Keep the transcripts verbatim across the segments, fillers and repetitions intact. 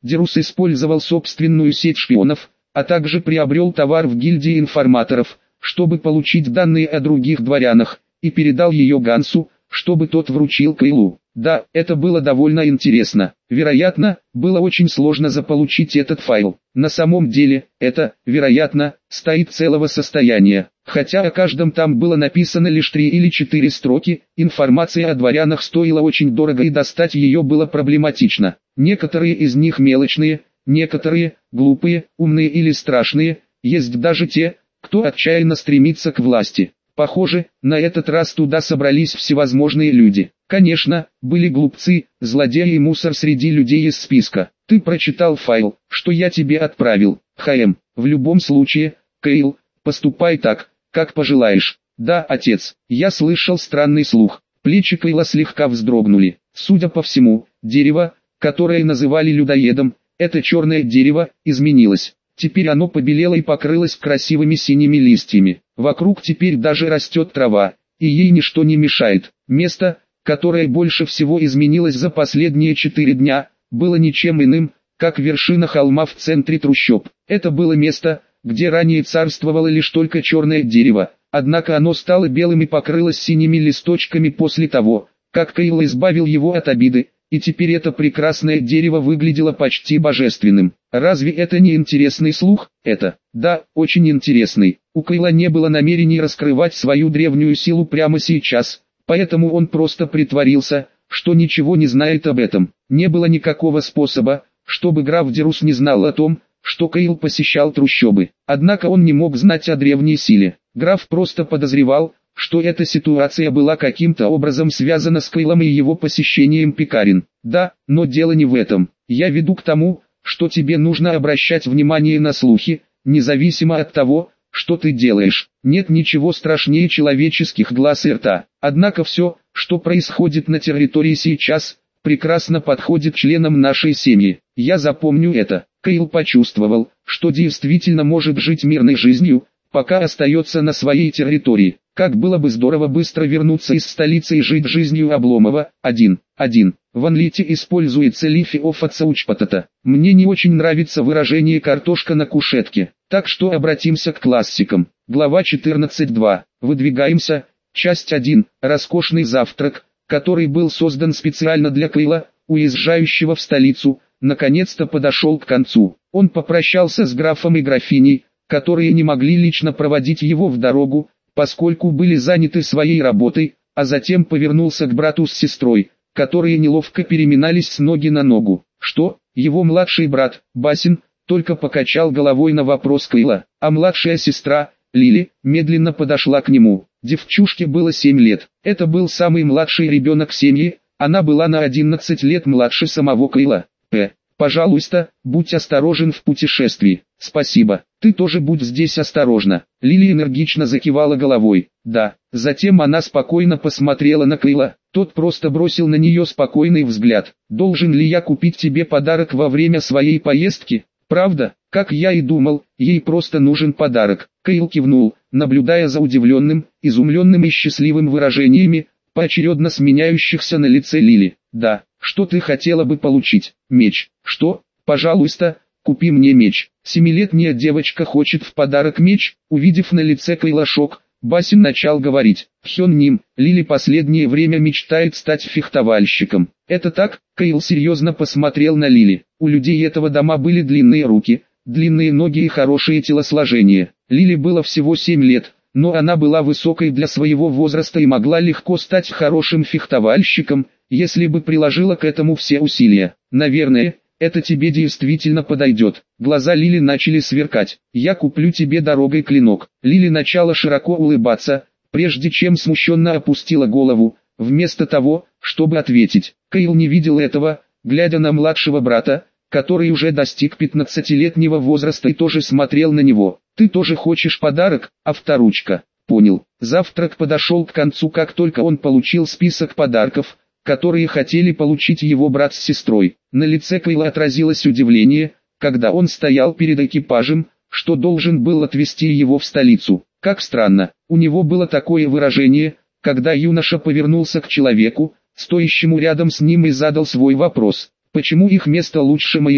Дерус использовал собственную сеть шпионов, а также приобрел товар в гильдии информаторов, чтобы получить данные о других дворянах, и передал ее Гансу, чтобы тот вручил Кайлу. Да, это было довольно интересно. Вероятно, было очень сложно заполучить этот файл. На самом деле, это, вероятно, стоит целого состояния. Хотя о каждом там было написано лишь три или четыре строки, информация о дворянах стоила очень дорого и достать ее было проблематично. Некоторые из них мелочные, некоторые, глупые, умные или страшные, есть даже те, кто отчаянно стремится к власти. Похоже, на этот раз туда собрались всевозможные люди. Конечно, были глупцы, злодеи и мусор среди людей из списка. Ты прочитал файл, что я тебе отправил. ХМ. В любом случае, Кейл, поступай так, как пожелаешь. Да, отец, я слышал странный слух. Плечи Кейла слегка вздрогнули. Судя по всему, дерево, которое называли людоедом, это черное дерево, изменилось. Теперь оно побелело и покрылось красивыми синими листьями. Вокруг теперь даже растет трава, и ей ничто не мешает. Место, которое больше всего изменилось за последние четыре дня, было ничем иным, как вершина холма в центре трущоб. Это было место, где ранее царствовало лишь только черное дерево, однако оно стало белым и покрылось синими листочками после того, как Кейл избавил его от обиды, и теперь это прекрасное дерево выглядело почти божественным. Разве это не интересный слух? Это, да, очень интересный. У Кейла не было намерений раскрывать свою древнюю силу прямо сейчас, поэтому он просто притворился, что ничего не знает об этом. Не было никакого способа, чтобы граф Дерус не знал о том, что Кейл посещал трущобы. Однако он не мог знать о древней силе. Граф просто подозревал, что эта ситуация была каким-то образом связана с Кейлом и его посещением пекарен. Да, но дело не в этом. Я веду к тому, что тебе нужно обращать внимание на слухи, независимо от того, что ты делаешь. Нет ничего страшнее человеческих глаз и рта. Однако все, что происходит на территории сейчас, прекрасно подходит членам нашей семьи. Я запомню это. Кейл почувствовал, что действительно может жить мирной жизнью, пока остается на своей территории. Как было бы здорово быстро вернуться из столицы и жить жизнью Обломова. один. один. В Анлите используется лифи офацаучпатата. Мне не очень нравится выражение «картошка на кушетке», так что обратимся к классикам. Глава четырнадцать точка два. Выдвигаемся. Часть один. Роскошный завтрак, который был создан специально для Кейла, уезжающего в столицу, наконец-то подошел к концу. Он попрощался с графом и графиней, которые не могли лично проводить его в дорогу, поскольку были заняты своей работой, а затем повернулся к брату с сестрой, которые неловко переминались с ноги на ногу. Что, его младший брат, Басин, только покачал головой на вопрос Кейла, а младшая сестра, Лили, медленно подошла к нему. Девчушке было семь лет, это был самый младший ребенок семьи, она была на одиннадцать лет младше самого Кейла. П. Пожалуйста, будь осторожен в путешествии. Спасибо. Ты тоже будь здесь осторожна. Лили энергично закивала головой. Да. Затем она спокойно посмотрела на Кейла. Тот просто бросил на нее спокойный взгляд. Должен ли я купить тебе подарок во время своей поездки? Правда? Как я и думал, ей просто нужен подарок. Кейл кивнул, наблюдая за удивленным, изумленным и счастливым выражениями, поочередно сменяющихся на лице Лили. Да. Что ты хотела бы получить? Меч. Что? Пожалуйста, купи мне меч. Семилетняя девочка хочет в подарок меч. Увидев на лице Кейла шок, Басин начал говорить. Хён Ним, Лили последнее время мечтает стать фехтовальщиком. Это так? Кейл серьезно посмотрел на Лили. У людей этого дома были длинные руки, длинные ноги и хорошее телосложение. Лили было всего семь лет, но она была высокой для своего возраста и могла легко стать хорошим фехтовальщиком, если бы приложила к этому все усилия. Наверное, это тебе действительно подойдет. Глаза Лили начали сверкать. Я куплю тебе дорогой клинок. Лили начала широко улыбаться, прежде чем смущенно опустила голову, вместо того, чтобы ответить. Кейл не видел этого, глядя на младшего брата, который уже достиг пятнадцатилетнего возраста и тоже смотрел на него. Ты тоже хочешь подарок, авторучка? Понял. Завтрак подошел к концу, как только он получил список подарков, которые хотели получить его брат с сестрой. На лице Кейла отразилось удивление, когда он стоял перед экипажем, что должен был отвезти его в столицу. Как странно, у него было такое выражение, когда юноша повернулся к человеку, стоящему рядом с ним и задал свой вопрос. Почему их место лучше моего?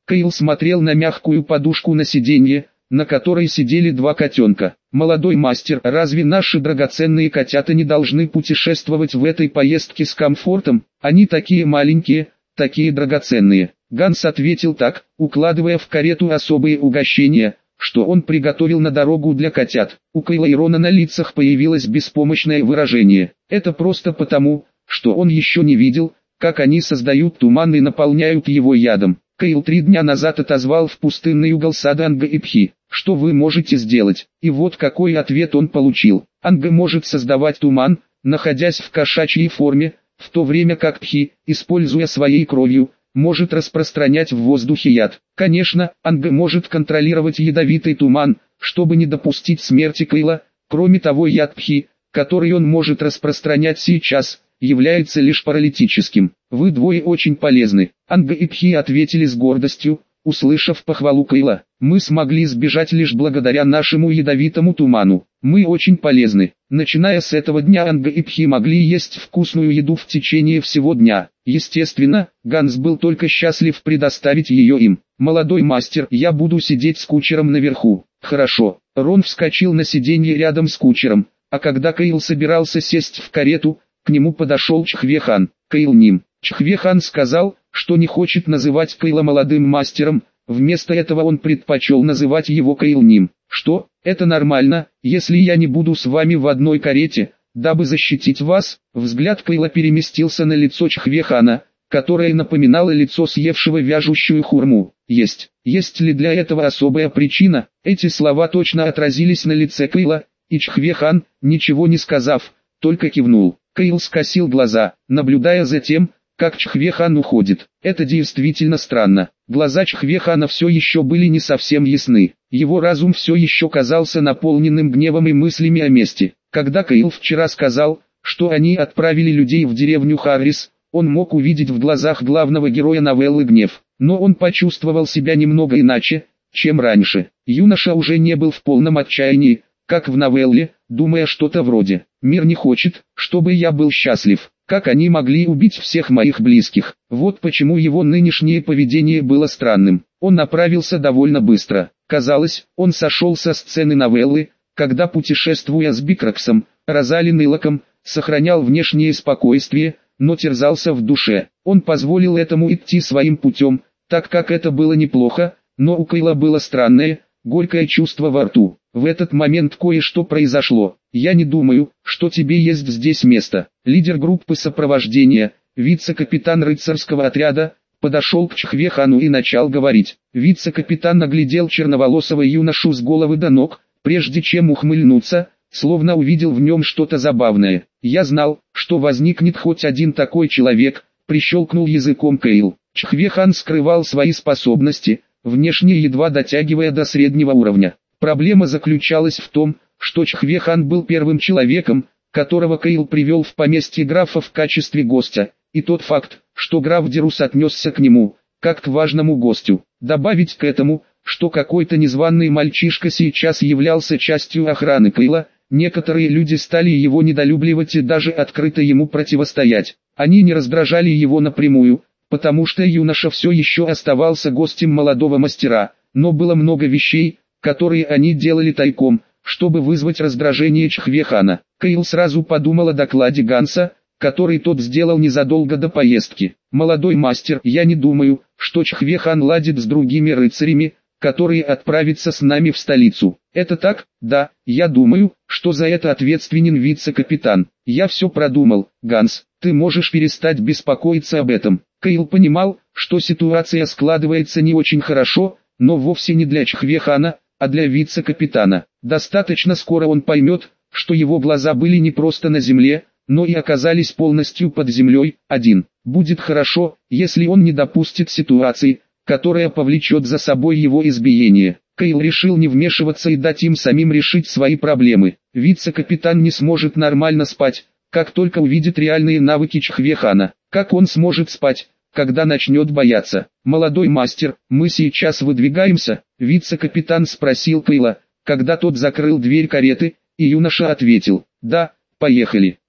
Кейл смотрел на мягкую подушку на сиденье, на которой сидели два котенка. «Молодой мастер, разве наши драгоценные котята не должны путешествовать в этой поездке с комфортом? Они такие маленькие, такие драгоценные». Ганс ответил так, укладывая в карету особые угощения, что он приготовил на дорогу для котят. У Кейла и Рона на лицах появилось беспомощное выражение. Это просто потому, что он еще не видел, как они создают туман и наполняют его ядом. Кейл три дня назад отозвал в пустынный угол сада Анга и Пхи. «Что вы можете сделать?» И вот какой ответ он получил. Анга может создавать туман, находясь в кошачьей форме, в то время как Пхи, используя своей кровью, может распространять в воздухе яд. Конечно, Анга может контролировать ядовитый туман, чтобы не допустить смерти Кейла. Кроме того, яд Пхи, который он может распространять сейчас, является лишь паралитическим. «Вы двое очень полезны», — Анга и Пхи ответили с гордостью, услышав похвалу Кейла. «Мы смогли сбежать лишь благодаря нашему ядовитому туману. Мы очень полезны». Начиная с этого дня Анга и Пхи могли есть вкусную еду в течение всего дня. Естественно, Ганс был только счастлив предоставить ее им. «Молодой мастер, я буду сидеть с кучером наверху». «Хорошо». Рон вскочил на сиденье рядом с кучером, а когда Кейл собирался сесть в карету, к нему подошел Чхве-хан. «Кейл Ним». Чхве-хан сказал, что не хочет называть Кейла молодым мастером, вместо этого он предпочел называть его Кейл Ним. «Что, это нормально, если я не буду с вами в одной карете, дабы защитить вас?» Взгляд Кейла переместился на лицо Чхве-хана, которое напоминало лицо съевшего вяжущую хурму. «Есть. Есть ли для этого особая причина?» Эти слова точно отразились на лице Кейла, и Чхве-хан, ничего не сказав, только кивнул. Кейл скосил глаза, наблюдая за тем, как Чхве-хан уходит. Это действительно странно. Глаза Чхве-хана все еще были не совсем ясны. Его разум все еще казался наполненным гневом и мыслями о мести. Когда Кейл вчера сказал, что они отправили людей в деревню Харрис, он мог увидеть в глазах главного героя новеллы гнев. Но он почувствовал себя немного иначе, чем раньше. Юноша уже не был в полном отчаянии, как в новелле, думая что-то вроде «Мир не хочет, чтобы я был счастлив». Как они могли убить всех моих близких? Вот почему его нынешнее поведение было странным. Он направился довольно быстро. Казалось, он сошел со сцены новеллы, когда, путешествуя с Бикраксом, Розалин и Лаком, сохранял внешнее спокойствие, но терзался в душе. Он позволил этому идти своим путем, так как это было неплохо, но у Кейла было странное, горькое чувство во рту. В этот момент кое-что произошло. «Я не думаю, что тебе есть здесь место». Лидер группы сопровождения, вице-капитан рыцарского отряда, подошел к Чхве-хану и начал говорить. Вице-капитан оглядел черноволосого юношу с головы до ног, прежде чем ухмыльнуться, словно увидел в нем что-то забавное. «Я знал, что возникнет хоть один такой человек», — прищелкнул языком Кейл. Чхве-хан скрывал свои способности, внешне едва дотягивая до среднего уровня. Проблема заключалась в том, что Чхве-хан был первым человеком, которого Кейл привел в поместье графа в качестве гостя, и тот факт, что граф Дерус отнесся к нему, как к важному гостю. Добавить к этому, что какой-то незваный мальчишка сейчас являлся частью охраны Кейла, некоторые люди стали его недолюбливать и даже открыто ему противостоять. Они не раздражали его напрямую, потому что юноша все еще оставался гостем молодого мастера, но было много вещей, которые они делали тайком, чтобы вызвать раздражение Чхве-хана. Кейл сразу подумал о докладе Ганса, который тот сделал незадолго до поездки. «Молодой мастер, я не думаю, что Чхве-хан ладит с другими рыцарями, которые отправятся с нами в столицу». «Это так? Да, я думаю, что за это ответственен вице-капитан. Я все продумал, Ганс, ты можешь перестать беспокоиться об этом». Кейл понимал, что ситуация складывается не очень хорошо, но вовсе не для Чхве-хана, а для вице-капитана. Достаточно скоро он поймет, что его глаза были не просто на земле, но и оказались полностью под землей. Один. Будет хорошо, если он не допустит ситуации, которая повлечет за собой его избиение. Кейл решил не вмешиваться и дать им самим решить свои проблемы. Вице-капитан не сможет нормально спать, как только увидит реальные навыки Чхве-хана. Как он сможет спать, когда начнет бояться? «Молодой мастер, мы сейчас выдвигаемся?» Вице-капитан спросил Кейла, когда тот закрыл дверь кареты, и юноша ответил: «Да, поехали».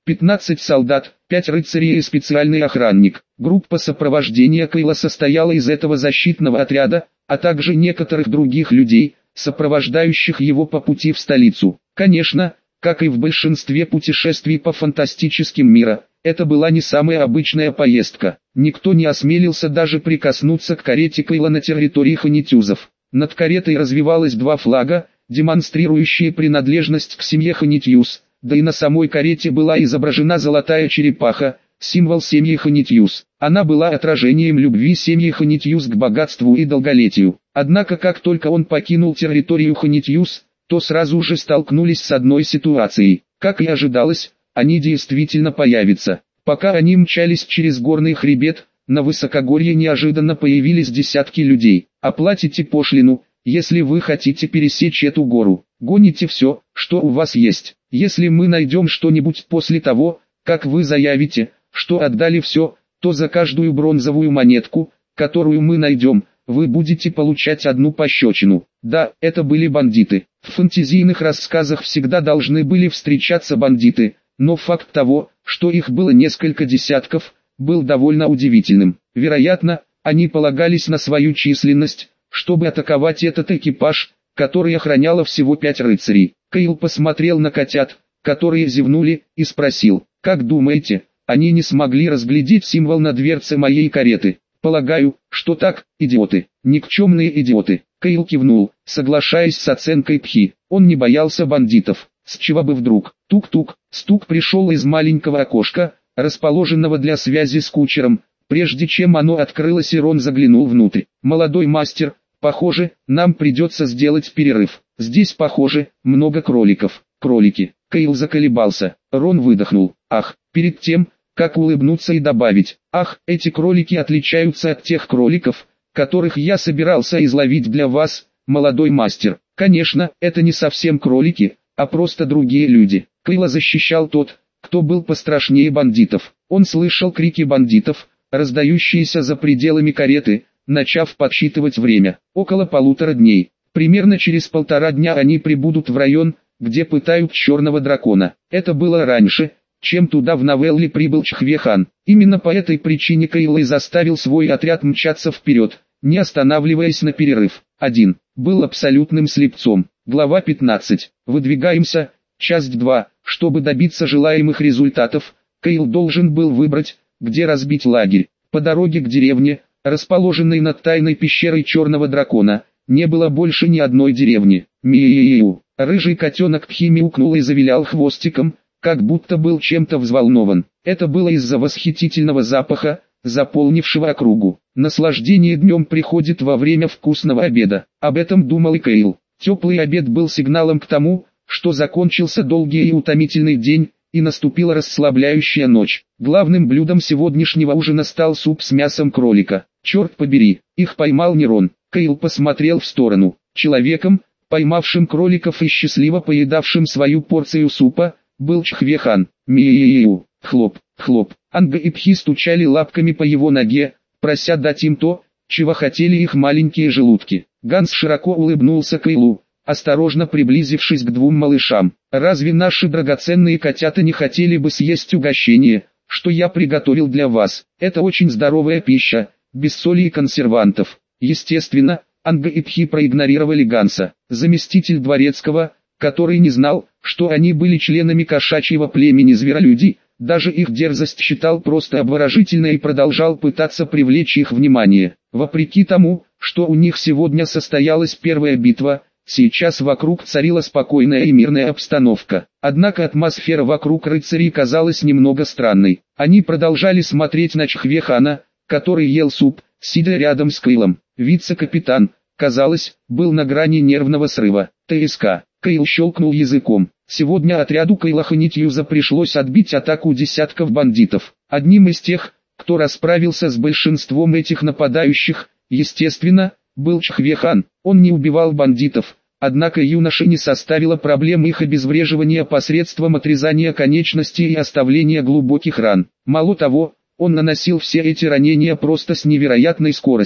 пятнадцать солдат, пять рыцарей и специальный охранник. Группа сопровождения Кайла состояла из этого защитного отряда, а также некоторых других людей, сопровождающих его по пути в столицу. Конечно, как и в большинстве путешествий по фантастическим мирам, это была не самая обычная поездка. Никто не осмелился даже прикоснуться к карете Кайла на территории Хонитюзов. Над каретой развивалось два флага, демонстрирующие принадлежность к семье Хонитюз, да и на самой карете была изображена золотая черепаха, символ семьи Хонитюз. Она была отражением любви семьи Хонитюз к богатству и долголетию. Однако как только он покинул территорию Хонитюз, то сразу же столкнулись с одной ситуацией. Как и ожидалось, они действительно появятся. Пока они мчались через горный хребет, на высокогорье неожиданно появились десятки людей. Оплатите пошлину, если вы хотите пересечь эту гору. Гоните все, что у вас есть. Если мы найдем что-нибудь после того, как вы заявите, что отдали все, то за каждую бронзовую монетку, которую мы найдем, вы будете получать одну пощечину. Да, это были бандиты. В фэнтезийных рассказах всегда должны были встречаться бандиты, но факт того, что их было несколько десятков, был довольно удивительным. Вероятно, они полагались на свою численность, чтобы атаковать этот экипаж, который охраняло всего пять рыцарей. Кайл посмотрел на котят, которые зевнули, и спросил: «Как думаете, они не смогли разглядеть символ на дверце моей кареты?» «Полагаю, что так, идиоты, никчемные идиоты». Кайл кивнул, соглашаясь с оценкой Пхи. Он не боялся бандитов. С чего бы вдруг? Тук-тук, стук пришел из маленького окошка, расположенного для связи с кучером. Прежде чем оно открылось, Рон заглянул внутрь. «Молодой мастер, похоже, нам придется сделать перерыв. Здесь, похоже, много кроликов». «Кролики». Кайл заколебался. Рон выдохнул. «Ах», перед тем, как улыбнуться и добавить: «Ах, эти кролики отличаются от тех кроликов, которых я собирался изловить для вас, молодой мастер». Конечно, это не совсем кролики, а просто другие люди. Кайла защищал тот, кто был пострашнее бандитов. Он слышал крики бандитов, раздающиеся за пределами кареты, начав подсчитывать время. Около полутора дней. Примерно через полтора дня они прибудут в район, где пытают черного дракона. Это было раньше, чем туда в новелле прибыл Чхве-хан. Именно по этой причине Кайл и заставил свой отряд мчаться вперед, не останавливаясь на перерыв. Один. Был абсолютным слепцом. Глава пятнадцать. Выдвигаемся. Часть два. Чтобы добиться желаемых результатов, Кайл должен был выбрать, где разбить лагерь. По дороге к деревне, расположенной над тайной пещерой черного дракона, не было больше ни одной деревни. Миу. Рыжий котенок Пхи мяукнул и завилял хвостиком, как будто был чем-то взволнован. Это было из-за восхитительного запаха, заполнившего округу. Наслаждение днем приходит во время вкусного обеда. Об этом думал и Кайл. Теплый обед был сигналом к тому, что закончился долгий и утомительный день, и наступила расслабляющая ночь. Главным блюдом сегодняшнего ужина стал суп с мясом кролика. Черт побери, их поймал Нерон. Кайл посмотрел в сторону. Человеком, поймавшим кроликов и счастливо поедавшим свою порцию супа, был Чхве-хан. Миу, хлоп, хлоп. Анга и Пхи стучали лапками по его ноге, прося дать им то, чего хотели их маленькие желудки. Ганс широко улыбнулся Кайлу, осторожно приблизившись к двум малышам. «Разве наши драгоценные котята не хотели бы съесть угощение, что я приготовил для вас? Это очень здоровая пища, без соли и консервантов». Естественно, Анга и Пхи проигнорировали Ганса. Заместитель дворецкого, который не знал, что они были членами кошачьего племени зверолюди, даже их дерзость считал просто обворожительной и продолжал пытаться привлечь их внимание. Вопреки тому, что у них сегодня состоялась первая битва, сейчас вокруг царила спокойная и мирная обстановка. Однако атмосфера вокруг рыцарей казалась немного странной. Они продолжали смотреть на Чхве-хана, который ел суп, сидя рядом с Кайлом. Вице-капитан, казалось, был на грани нервного срыва. ТСК. Кайл щелкнул языком. Сегодня отряду Кайла Хонитюза пришлось отбить атаку десятков бандитов. Одним из тех, кто расправился с большинством этих нападающих, естественно, был Чхве-хан. Он не убивал бандитов, однако юноше не составило проблем их обезвреживания посредством отрезания конечностей и оставления глубоких ран. Мало того, он наносил все эти ранения просто с невероятной скоростью.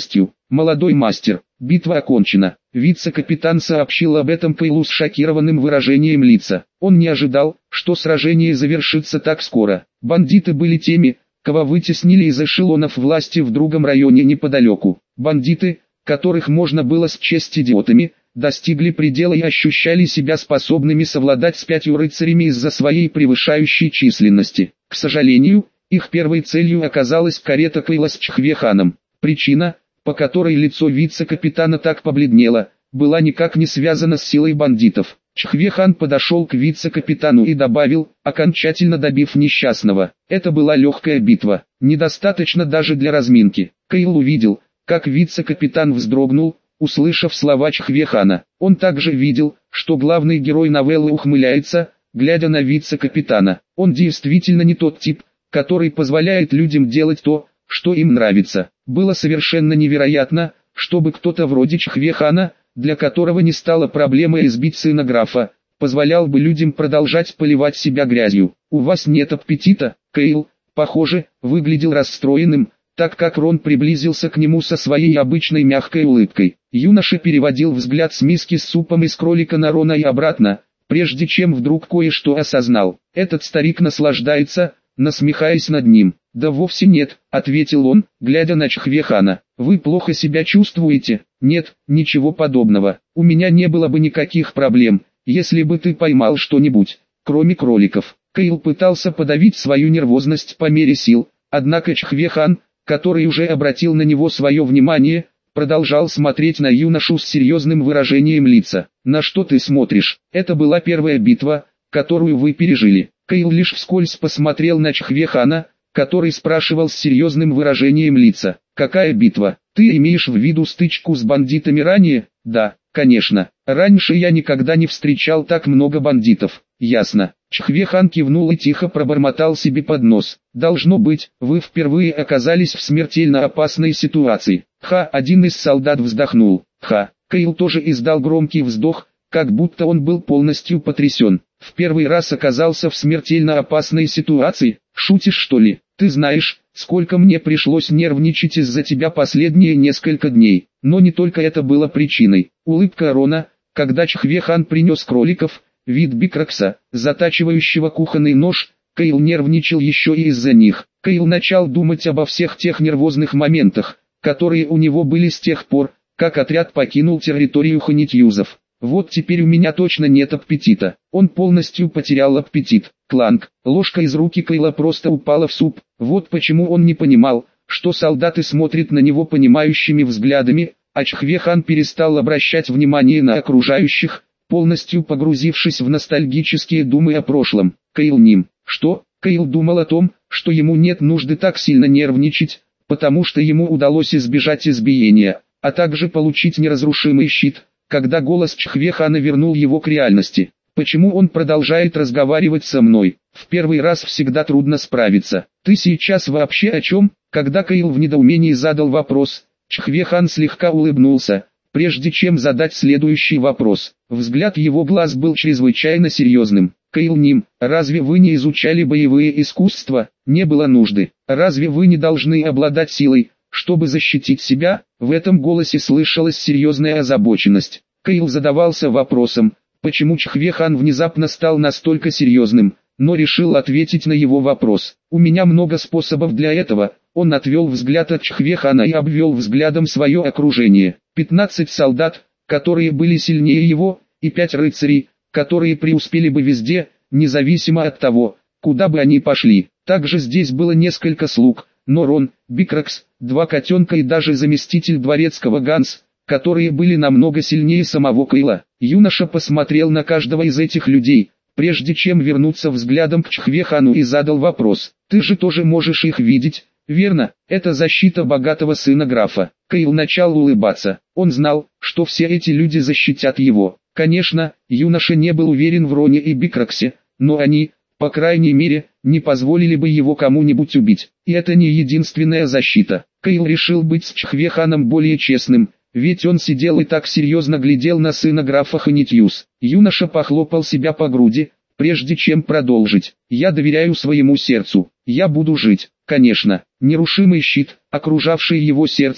молодой мастер, битва окончена. Вице-капитан сообщил об этом Кайлу с шокированным выражением лица. Он не ожидал, что сражение завершится так скоро. Бандиты были теми, кого вытеснили из эшелонов власти в другом районе неподалеку. Бандиты, которых можно было счесть идиотами, достигли предела и ощущали себя способными совладать с пятью рыцарями из-за своей превышающей численности. К сожалению, их первой целью оказалась карета Кайла с Чхвеханом. Причина, по которой лицо вице-капитана так побледнело, была никак не связана с силой бандитов. Чхвехан подошел к вице-капитану и добавил, окончательно добив несчастного: это была легкая битва, недостаточно даже для разминки. Кайл увидел, как вице-капитан вздрогнул, услышав слова Чхвехана. Он также видел, что главный герой новеллы ухмыляется, глядя на вице-капитана. Он действительно не тот тип, который позволяет людям делать то, что им нравится. Было совершенно невероятно, чтобы кто-то вроде Чхвехана, для которого не стало проблемой избить сына графа, позволял бы людям продолжать поливать себя грязью. «У вас нет аппетита?» Кайл, похоже, выглядел расстроенным, так как Рон приблизился к нему со своей обычной мягкой улыбкой. Юноша переводил взгляд с миски с супом из кролика на Рона и обратно, прежде чем вдруг кое-что осознал. Этот старик наслаждается, насмехаясь над ним. «Да вовсе нет», — ответил он, глядя на Чхвехана. «Вы плохо себя чувствуете?» «Нет, ничего подобного. У меня не было бы никаких проблем, если бы ты поймал что-нибудь, кроме кроликов». Кайл пытался подавить свою нервозность по мере сил, однако Чхвехан, который уже обратил на него свое внимание, продолжал смотреть на юношу с серьезным выражением лица. «На что ты смотришь? Это была первая битва, которую вы пережили». Кайл лишь вскользь посмотрел на Чхвехана, который спрашивал с серьезным выражением лица: «Какая битва? Ты имеешь в виду стычку с бандитами ранее?» «Да, конечно. Раньше я никогда не встречал так много бандитов». «Ясно». Чхвехан кивнул и тихо пробормотал себе под нос: «Должно быть, вы впервые оказались в смертельно опасной ситуации». Ха, один из солдат вздохнул. Ха, Кайл тоже издал громкий вздох, как будто он был полностью потрясен. «В первый раз оказался в смертельно опасной ситуации? Шутишь, что ли? Ты знаешь, сколько мне пришлось нервничать из-за тебя последние несколько дней». Но не только это было причиной. Улыбка Рона, когда Чхвехан принес кроликов, вид Бикракса, затачивающего кухонный нож. Кайл нервничал еще и из-за них. Кайл начал думать обо всех тех нервозных моментах, которые у него были с тех пор, как отряд покинул территорию Ханитьюзов. «Вот теперь у меня точно нет аппетита». Он полностью потерял аппетит. Кланк. Ложка из руки Кайла просто упала в суп. Вот почему он не понимал, что солдаты смотрят на него понимающими взглядами, а Чхвехан перестал обращать внимание на окружающих, полностью погрузившись в ностальгические думы о прошлом. Кайл ним. Что? Кайл думал о том, что ему нет нужды так сильно нервничать, потому что ему удалось избежать избиения, а также получить неразрушимый щит, когда голос Чхвехана вернул его к реальности. «Почему он продолжает разговаривать со мной? В первый раз всегда трудно справиться. Ты сейчас вообще о чем?» Когда Кайл в недоумении задал вопрос, Чхвехан слегка улыбнулся, прежде чем задать следующий вопрос. Взгляд его глаз был чрезвычайно серьезным. «Кайл Ним, разве вы не изучали боевые искусства? Не было нужды. Разве вы не должны обладать силой, чтобы защитить себя?» В этом голосе слышалась серьезная озабоченность. Кайл задавался вопросом, почему Чхвехан внезапно стал настолько серьезным, но решил ответить на его вопрос. «У меня много способов для этого». Он отвел взгляд от Чхвехана и обвел взглядом свое окружение. пятнадцать солдат, которые были сильнее его, и пять рыцарей, которые преуспели бы везде, независимо от того, куда бы они пошли. Также здесь было несколько слуг, но Рон, Бикракс, два котенка и даже заместитель дворецкого Ганс, которые были намного сильнее самого Кайла. Юноша посмотрел на каждого из этих людей, прежде чем вернуться взглядом к Чхвехану, и задал вопрос: «Ты же тоже можешь их видеть, верно? Это защита богатого сына графа». Кайл начал улыбаться. Он знал, что все эти люди защитят его. Конечно, юноша не был уверен в Роне и Бикраксе, но они, по крайней мере, не позволили бы его кому-нибудь убить. И это не единственная защита. Кайл решил быть с Чхвеханом более честным, ведь он сидел и так серьезно глядел на сына графа Ханитьюз. Юноша похлопал себя по груди, прежде чем продолжить. «Я доверяю своему сердцу. Я буду жить». Конечно, нерушимый щит, окружавший его сердце,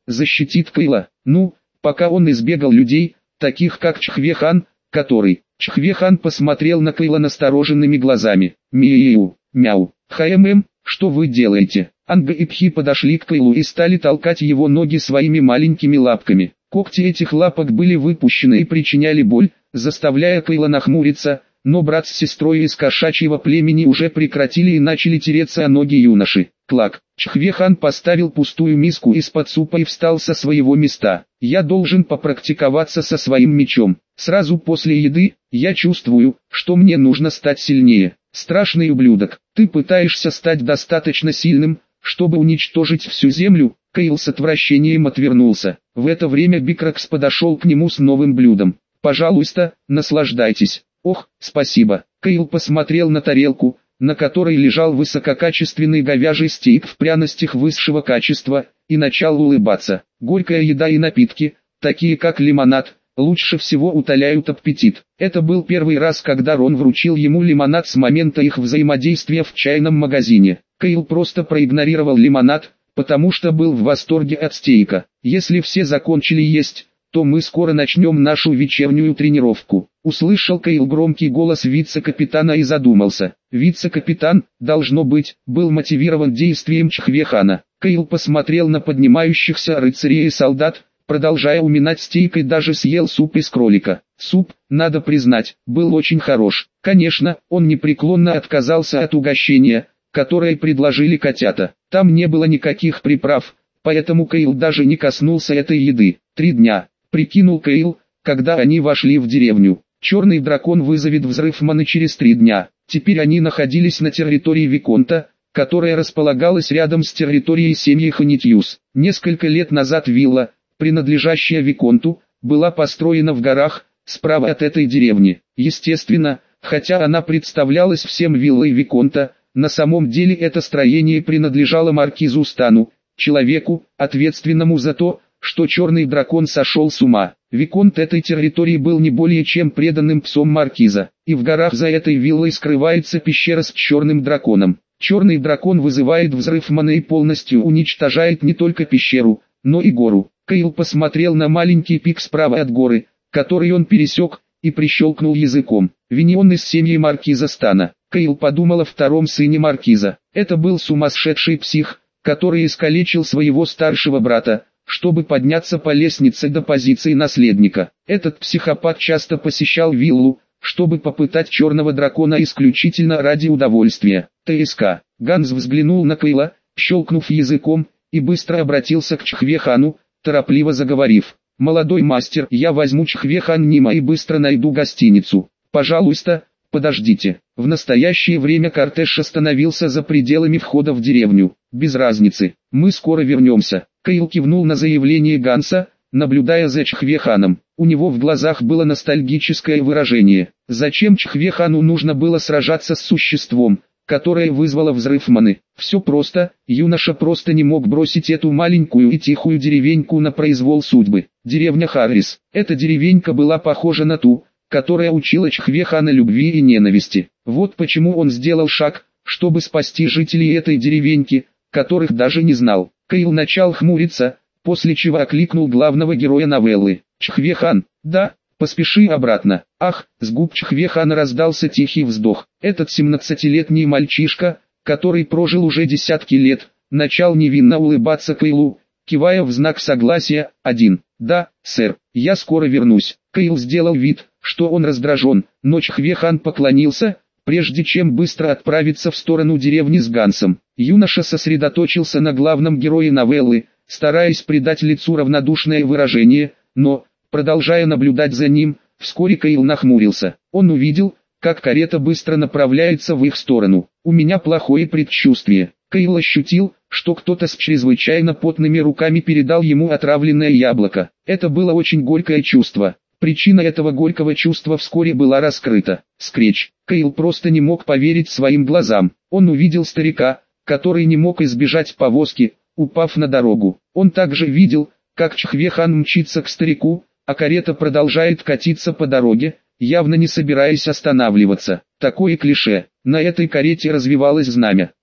защитит Кейла. Ну, пока он избегал людей, таких как Чхве-хан, который... Чхве-хан посмотрел на Кейла настороженными глазами. Миу, мяу, хмм, что вы делаете? Анга и Пхи подошли к Кейлу и стали толкать его ноги своими маленькими лапками. Когти этих лапок были выпущены и причиняли боль, заставляя Кейла нахмуриться, но брат с сестрой из кошачьего племени уже прекратили и начали тереться о ноги юноши. Клак. Чхве-хан поставил пустую миску из-под супа и встал со своего места. Я должен попрактиковаться со своим мечом. Сразу после еды, я чувствую, что мне нужно стать сильнее. Страшный ублюдок, ты пытаешься стать достаточно сильным, чтобы уничтожить всю землю? Кейл с отвращением отвернулся. В это время Бикракс подошел к нему с новым блюдом. Пожалуйста, наслаждайтесь. Ох, спасибо. Кейл посмотрел на тарелку, на которой лежал высококачественный говяжий стейк в пряностях высшего качества, и начал улыбаться. Горькая еда и напитки, такие как лимонад, лучше всего утоляют аппетит. Это был первый раз, когда Рон вручил ему лимонад с момента их взаимодействия в чайном магазине. Кейл просто проигнорировал лимонад, потому что был в восторге от стейка. Если все закончили есть, то мы скоро начнем нашу вечернюю тренировку. Услышал Кейл громкий голос вице-капитана и задумался. Вице-капитан, должно быть, был мотивирован действием Чхве-хана. Кейл посмотрел на поднимающихся рыцарей и солдат, продолжая уминать стейк, и даже съел суп из кролика. Суп, надо признать, был очень хорош. Конечно, он непреклонно отказался от угощения, которое предложили котята. Там не было никаких приправ, поэтому Кейл даже не коснулся этой еды. Три дня, прикинул Кейл, когда они вошли в деревню. Черный дракон вызовет взрыв маны через три дня. Теперь они находились на территории Виконта, которая располагалась рядом с территорией семьи Ханитьюс. Несколько лет назад вилла, принадлежащая Виконту, была построена в горах, справа от этой деревни. Естественно, хотя она представлялась всем виллой Виконта, на самом деле это строение принадлежало маркизу Стану, человеку, ответственному за то, что черный дракон сошел с ума. Виконт этой территории был не более чем преданным псом маркиза, и в горах за этой виллой скрывается пещера с черным драконом. Черный дракон вызывает взрыв маны и полностью уничтожает не только пещеру, но и гору. Кейл посмотрел на маленький пик справа от горы, который он пересек, и прищелкнул языком. Винион из семьи маркиза Стана. Кейл подумал о втором сыне маркиза. Это был сумасшедший псих, который искалечил своего старшего брата, чтобы подняться по лестнице до позиции наследника. Этот психопат часто посещал виллу, чтобы попытать черного дракона исключительно ради удовольствия. ТСК. Ганс взглянул на Кейла, щелкнув языком, и быстро обратился к Чхве-хану, торопливо заговорив. «Молодой мастер, я возьму Чхве-хан Нима и быстро найду гостиницу. Пожалуйста, подождите». В настоящее время кортеж остановился за пределами входа в деревню. Без разницы, мы скоро вернемся. Кейл кивнул на заявление Ганса, наблюдая за Чхве-ханом. У него в глазах было ностальгическое выражение. Зачем Чхве-хану нужно было сражаться с существом, которое вызвало взрыв маны? Все просто, юноша просто не мог бросить эту маленькую и тихую деревеньку на произвол судьбы. Деревня Харрис. Эта деревенька была похожа на ту, которая учила Чхве-хана любви и ненависти. Вот почему он сделал шаг, чтобы спасти жителей этой деревеньки, которых даже не знал. Кейл начал хмуриться, после чего окликнул главного героя новеллы. «Чхве-хан, да, поспеши обратно». Ах, с губ Чхве-хана раздался тихий вздох. Этот семнадцатилетний мальчишка, который прожил уже десятки лет, начал невинно улыбаться Кейлу, кивая в знак согласия. «Один, да, сэр, я скоро вернусь». Кейл сделал вид, что он раздражен, но Чхве-хан поклонился, прежде чем быстро отправиться в сторону деревни с Гансом. Юноша сосредоточился на главном герое новеллы, стараясь придать лицу равнодушное выражение, но, продолжая наблюдать за ним, вскоре Кейл нахмурился. Он увидел, как карета быстро направляется в их сторону. «У меня плохое предчувствие». Кейл ощутил, что кто-то с чрезвычайно потными руками передал ему отравленное яблоко. Это было очень горькое чувство. Причина этого горького чувства вскоре была раскрыта. Скреч. Кейл просто не мог поверить своим глазам. Он увидел старика, который не мог избежать повозки, упав на дорогу. Он также видел, как Чхве-хан мчится к старику, а карета продолжает катиться по дороге, явно не собираясь останавливаться. Такое клише. На этой карете развивалось знамя.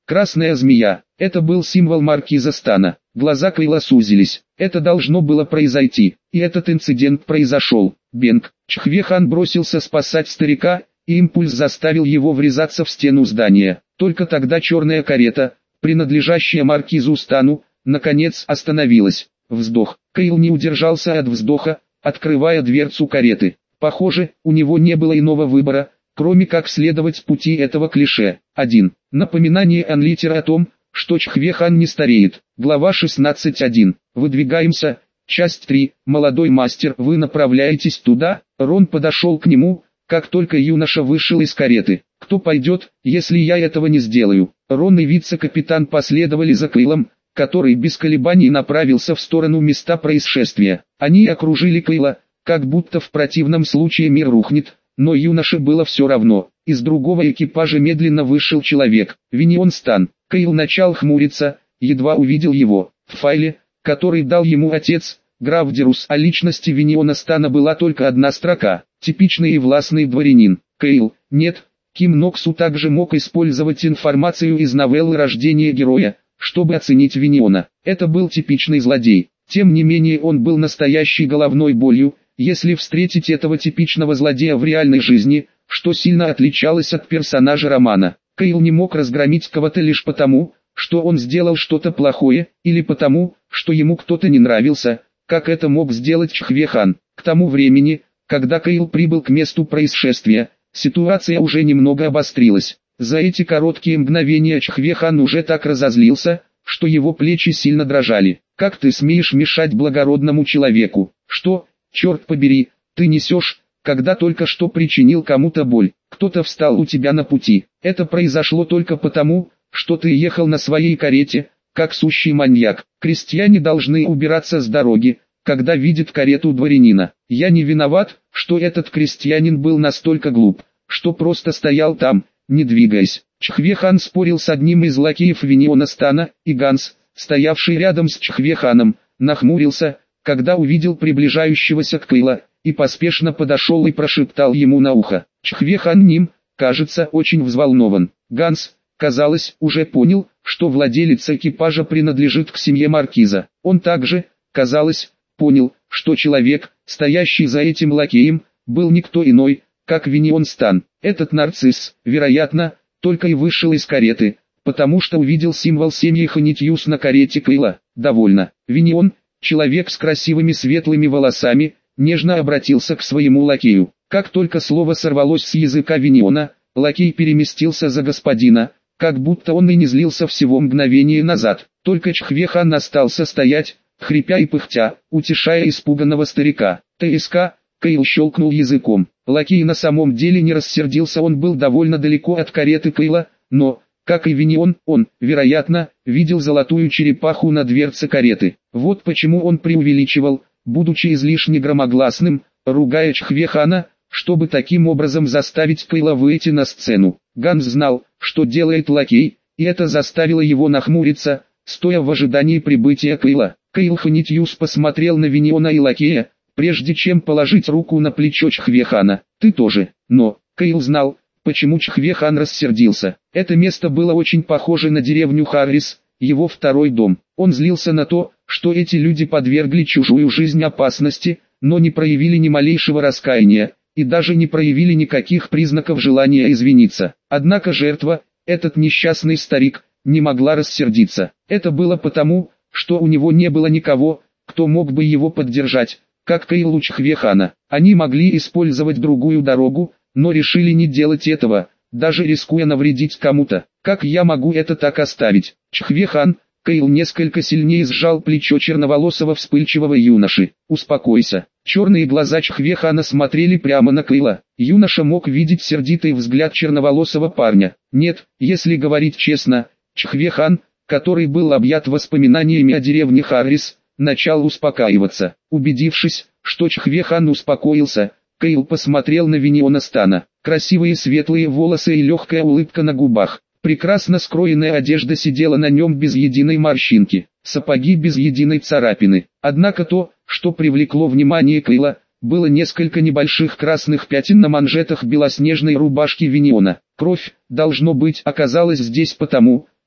Красная змея. Это был символ маркиза Стана. Глаза Кайла сузились. Это должно было произойти. И этот инцидент произошел. Бенг. Чхве-хан бросился спасать старика, и импульс заставил его врезаться в стену здания. Только тогда черная карета, принадлежащая маркизу Стану, наконец остановилась. Вздох. Кайл не удержался от вздоха, открывая дверцу кареты. Похоже, у него не было иного выбора, кроме как следовать пути этого клише. один. Напоминание Анлитера о том, что Чхве-хан не стареет. Глава шестнадцать точка один. Выдвигаемся. Часть три. Молодой мастер, вы направляетесь туда? Рон подошел к нему, как только юноша вышел из кареты. Кто пойдет, если я этого не сделаю? Рон и вице-капитан последовали за Кайлом, который без колебаний направился в сторону места происшествия. Они окружили Кайла, как будто в противном случае мир рухнет, но юноше было все равно. Из другого экипажа медленно вышел человек, Винион Стан. Кайл начал хмуриться, едва увидел его. В файле, который дал ему отец, граф Дерус, о личности Виниона Стана была только одна строка: типичный и властный дворянин. Кайл, нет, Ким Ноксу также мог использовать информацию из новеллы «Рождение героя», чтобы оценить Виниона. Это был типичный злодей. Тем не менее он был настоящей головной болью, если встретить этого типичного злодея в реальной жизни, что сильно отличалось от персонажа романа. Кайл не мог разгромить кого-то лишь потому, что он сделал что-то плохое, или потому, что ему кто-то не нравился, как это мог сделать Чхве-хан. К тому времени, когда Кайл прибыл к месту происшествия, ситуация уже немного обострилась. За эти короткие мгновения Чхве-хан уже так разозлился, что его плечи сильно дрожали. «Как ты смеешь мешать благородному человеку? Что, черт побери, ты несешь, когда только что причинил кому-то боль? Кто-то встал у тебя на пути. Это произошло только потому, что ты ехал на своей карете, как сущий маньяк. Крестьяне должны убираться с дороги, когда видят карету дворянина. Я не виноват, что этот крестьянин был настолько глуп, что просто стоял там, не двигаясь». Чхве-хан спорил с одним из лакеев Виниона Стана, и Ганс, стоявший рядом с Чхве-ханом, нахмурился, когда увидел приближающегося к Кайла, и поспешно подошел и прошептал ему на ухо. Чхве-хан ним, кажется, очень взволнован. Ганс, казалось, уже понял, что владелец экипажа принадлежит к семье маркиза. Он также, казалось, понял, что человек, стоящий за этим лакеем, был никто иной, как Винион Стан. Этот нарцисс, вероятно, только и вышел из кареты, потому что увидел символ семьи Ханитьюс на карете Кайла. Довольно. Винион, человек с красивыми светлыми волосами, нежно обратился к своему лакею. Как только слово сорвалось с языка Виниона, лакей переместился за господина, как будто он и не злился всего мгновение назад. Только Чхве-хан остался стоять, хрипя и пыхтя, утешая испуганного старика. ТСК, Кайл щелкнул языком. Лакей на самом деле не рассердился, он был довольно далеко от кареты Кайла, но, как и Винион, он, вероятно, видел золотую черепаху на дверце кареты. Вот почему он преувеличивал, будучи излишне громогласным, ругая Чхве-хана, чтобы таким образом заставить Кайла выйти на сцену. Ганс знал, что делает лакей, и это заставило его нахмуриться, стоя в ожидании прибытия Кайла. Кайл Ханитьюс посмотрел на Виниона и лакея, прежде чем положить руку на плечо Чхве-хана. «Ты тоже». Но, Кайл знал, почему Чхве-хан рассердился. Это место было очень похоже на деревню Харрис, его второй дом. Он злился на то, что эти люди подвергли чужую жизнь опасности, но не проявили ни малейшего раскаяния, и даже не проявили никаких признаков желания извиниться. Однако жертва, этот несчастный старик, не могла рассердиться. Это было потому, что у него не было никого, кто мог бы его поддержать, как Кайл у Чхве-хана. Они могли использовать другую дорогу, но решили не делать этого, даже рискуя навредить кому-то. Как я могу это так оставить? Чхве-хан, Кайл несколько сильнее сжал плечо черноволосого вспыльчивого юноши. Успокойся. Черные глаза Чхве-хана смотрели прямо на Кайла. Юноша мог видеть сердитый взгляд черноволосого парня. Нет, если говорить честно, Чхве-хан, который был объят воспоминаниями о деревне Харрис, начал успокаиваться. Убедившись, что Чхве-хан успокоился, Кайл посмотрел на Виниона Стана. Красивые светлые волосы и легкая улыбка на губах. Прекрасно скроенная одежда сидела на нем без единой морщинки, сапоги без единой царапины. Однако то, что привлекло внимание Кайла, было несколько небольших красных пятен на манжетах белоснежной рубашки Виниона. Кровь, должно быть, оказалась здесь потому,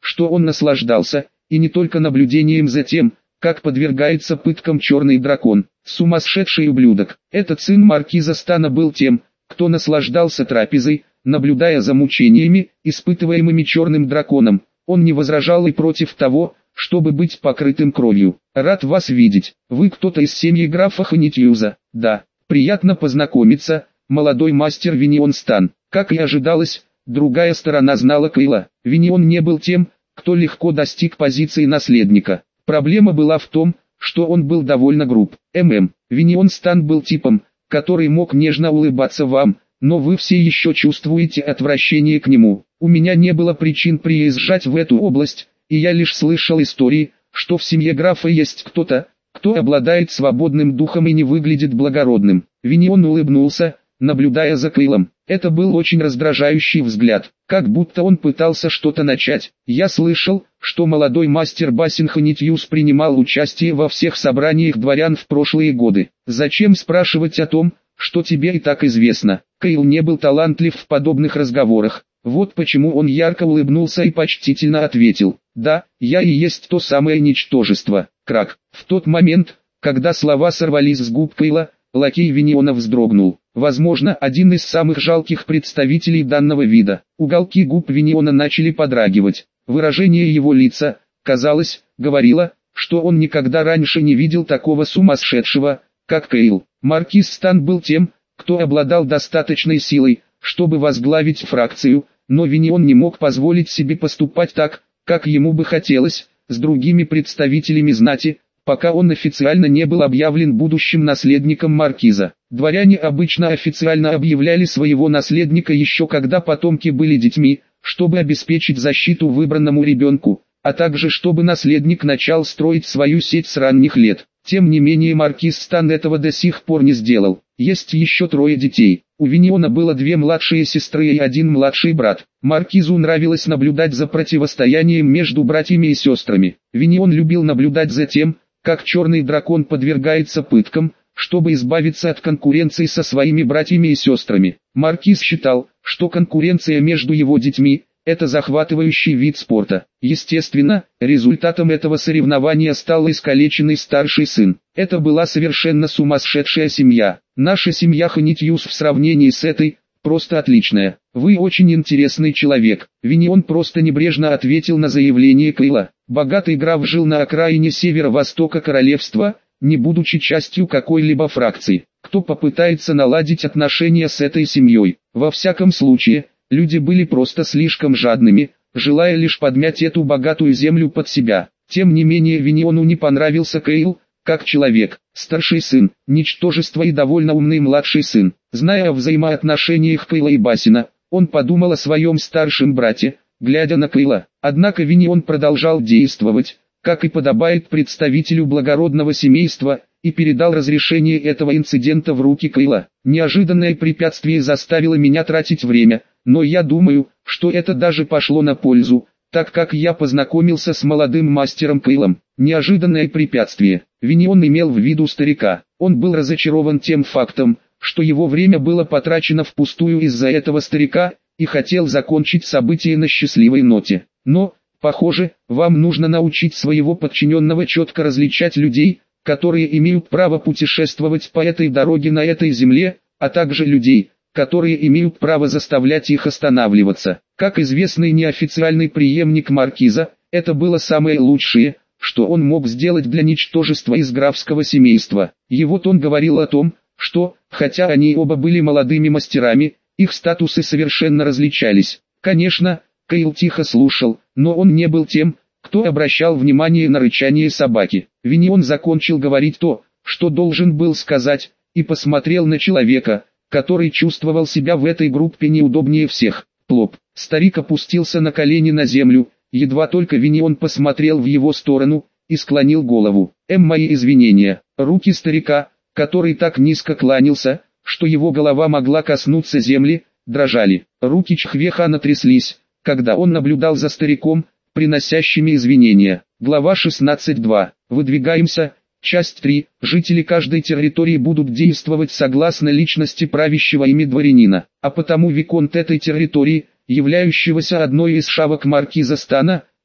что он наслаждался, и не только наблюдением за тем, как подвергается пыткам черный дракон. Сумасшедший ублюдок. Этот сын маркиза Стана был тем, кто наслаждался трапезой, наблюдая за мучениями, испытываемыми черным драконом. Он не возражал и против того, чтобы быть покрытым кровью. Рад вас видеть. Вы кто-то из семьи графа Ханитьюза? Да. Приятно познакомиться, молодой мастер Винион Стан. Как и ожидалось, другая сторона знала Кейла. Винион не был тем, кто легко достиг позиции наследника. Проблема была в том, что он был довольно груб. ММ. Винион Стан был типом, который мог нежно улыбаться вам, но вы все еще чувствуете отвращение к нему. У меня не было причин приезжать в эту область, и я лишь слышал истории, что в семье графа есть кто-то, кто обладает свободным духом и не выглядит благородным. Винион улыбнулся, наблюдая за Кейлом. Это был очень раздражающий взгляд, как будто он пытался что-то начать. Я слышал, что молодой мастер Басин Ханитьюз принимал участие во всех собраниях дворян в прошлые годы. Зачем спрашивать о том, что тебе и так известно? Кейл не был талантлив в подобных разговорах. Вот почему он ярко улыбнулся и почтительно ответил: «Да, я и есть то самое ничтожество». Крак. В тот момент, когда слова сорвались с губ Кейла, лакей Виниона вздрогнул. Возможно, один из самых жалких представителей данного вида. Уголки губ Виниона начали подрагивать. Выражение его лица, казалось, говорило, что он никогда раньше не видел такого сумасшедшего, как Кейл. Маркиз Стан был тем, кто обладал достаточной силой, чтобы возглавить фракцию, но Винион не мог позволить себе поступать так, как ему бы хотелось, с другими представителями знати, пока он официально не был объявлен будущим наследником маркиза. Дворяне обычно официально объявляли своего наследника еще когда потомки были детьми, чтобы обеспечить защиту выбранному ребенку, а также чтобы наследник начал строить свою сеть с ранних лет. Тем не менее маркиз Стан этого до сих пор не сделал. Есть еще трое детей. У Виниона было две младшие сестры и один младший брат. Маркизу нравилось наблюдать за противостоянием между братьями и сестрами. Винион любил наблюдать за тем, как черный дракон подвергается пыткам, чтобы избавиться от конкуренции со своими братьями и сестрами. Маркиз считал, что конкуренция между его детьми – это захватывающий вид спорта. Естественно, результатом этого соревнования стал искалеченный старший сын. Это была совершенно сумасшедшая семья. Наша семья Ханитьюз в сравнении с этой – просто отличная. Вы очень интересный человек. Винион просто небрежно ответил на заявление Кейла. Богатый граф жил на окраине северо-востока королевства, не будучи частью какой-либо фракции. Кто попытается наладить отношения с этой семьей? Во всяком случае, люди были просто слишком жадными, желая лишь подмять эту богатую землю под себя. Тем не менее Виниону не понравился Кейл, как человек, старший сын, ничтожество и довольно умный младший сын. Зная о взаимоотношениях Кейла и Басина, он подумал о своем старшем брате, глядя на Кейла. Однако Винион продолжал действовать, как и подобает представителю благородного семейства, и передал разрешение этого инцидента в руки Кейла. Неожиданное препятствие заставило меня тратить время, но я думаю, что это даже пошло на пользу, так как я познакомился с молодым мастером Кейлом. Неожиданное препятствие. Винион имел в виду старика. Он был разочарован тем фактом, что его время было потрачено впустую из-за этого старика, и хотел закончить событие на счастливой ноте. Но, похоже, вам нужно научить своего подчиненного четко различать людей, которые имеют право путешествовать по этой дороге на этой земле, а также людей, которые имеют право заставлять их останавливаться. Как известный неофициальный преемник маркиза, это было самое лучшее, что он мог сделать для ничтожества из графского семейства. Его тон говорил о том, что, хотя они оба были молодыми мастерами, их статусы совершенно различались. Конечно, Кейл тихо слушал, но он не был тем, кто обращал внимание на рычание собаки. Винион закончил говорить то, что должен был сказать, и посмотрел на человека, который чувствовал себя в этой группе неудобнее всех. Плоп. Старик опустился на колени на землю, едва только Винион посмотрел в его сторону, и склонил голову. «Эм, мои извинения». Руки старика, который так низко кланялся, что его голова могла коснуться земли, дрожали. Руки Чхвехана тряслись, когда он наблюдал за стариком, приносящими извинения. Глава шестнадцать два. Выдвигаемся. Часть три. Жители каждой территории будут действовать согласно личности правящего ими дворянина, а потому виконт этой территории, являющегося одной из шавок маркиза Стана,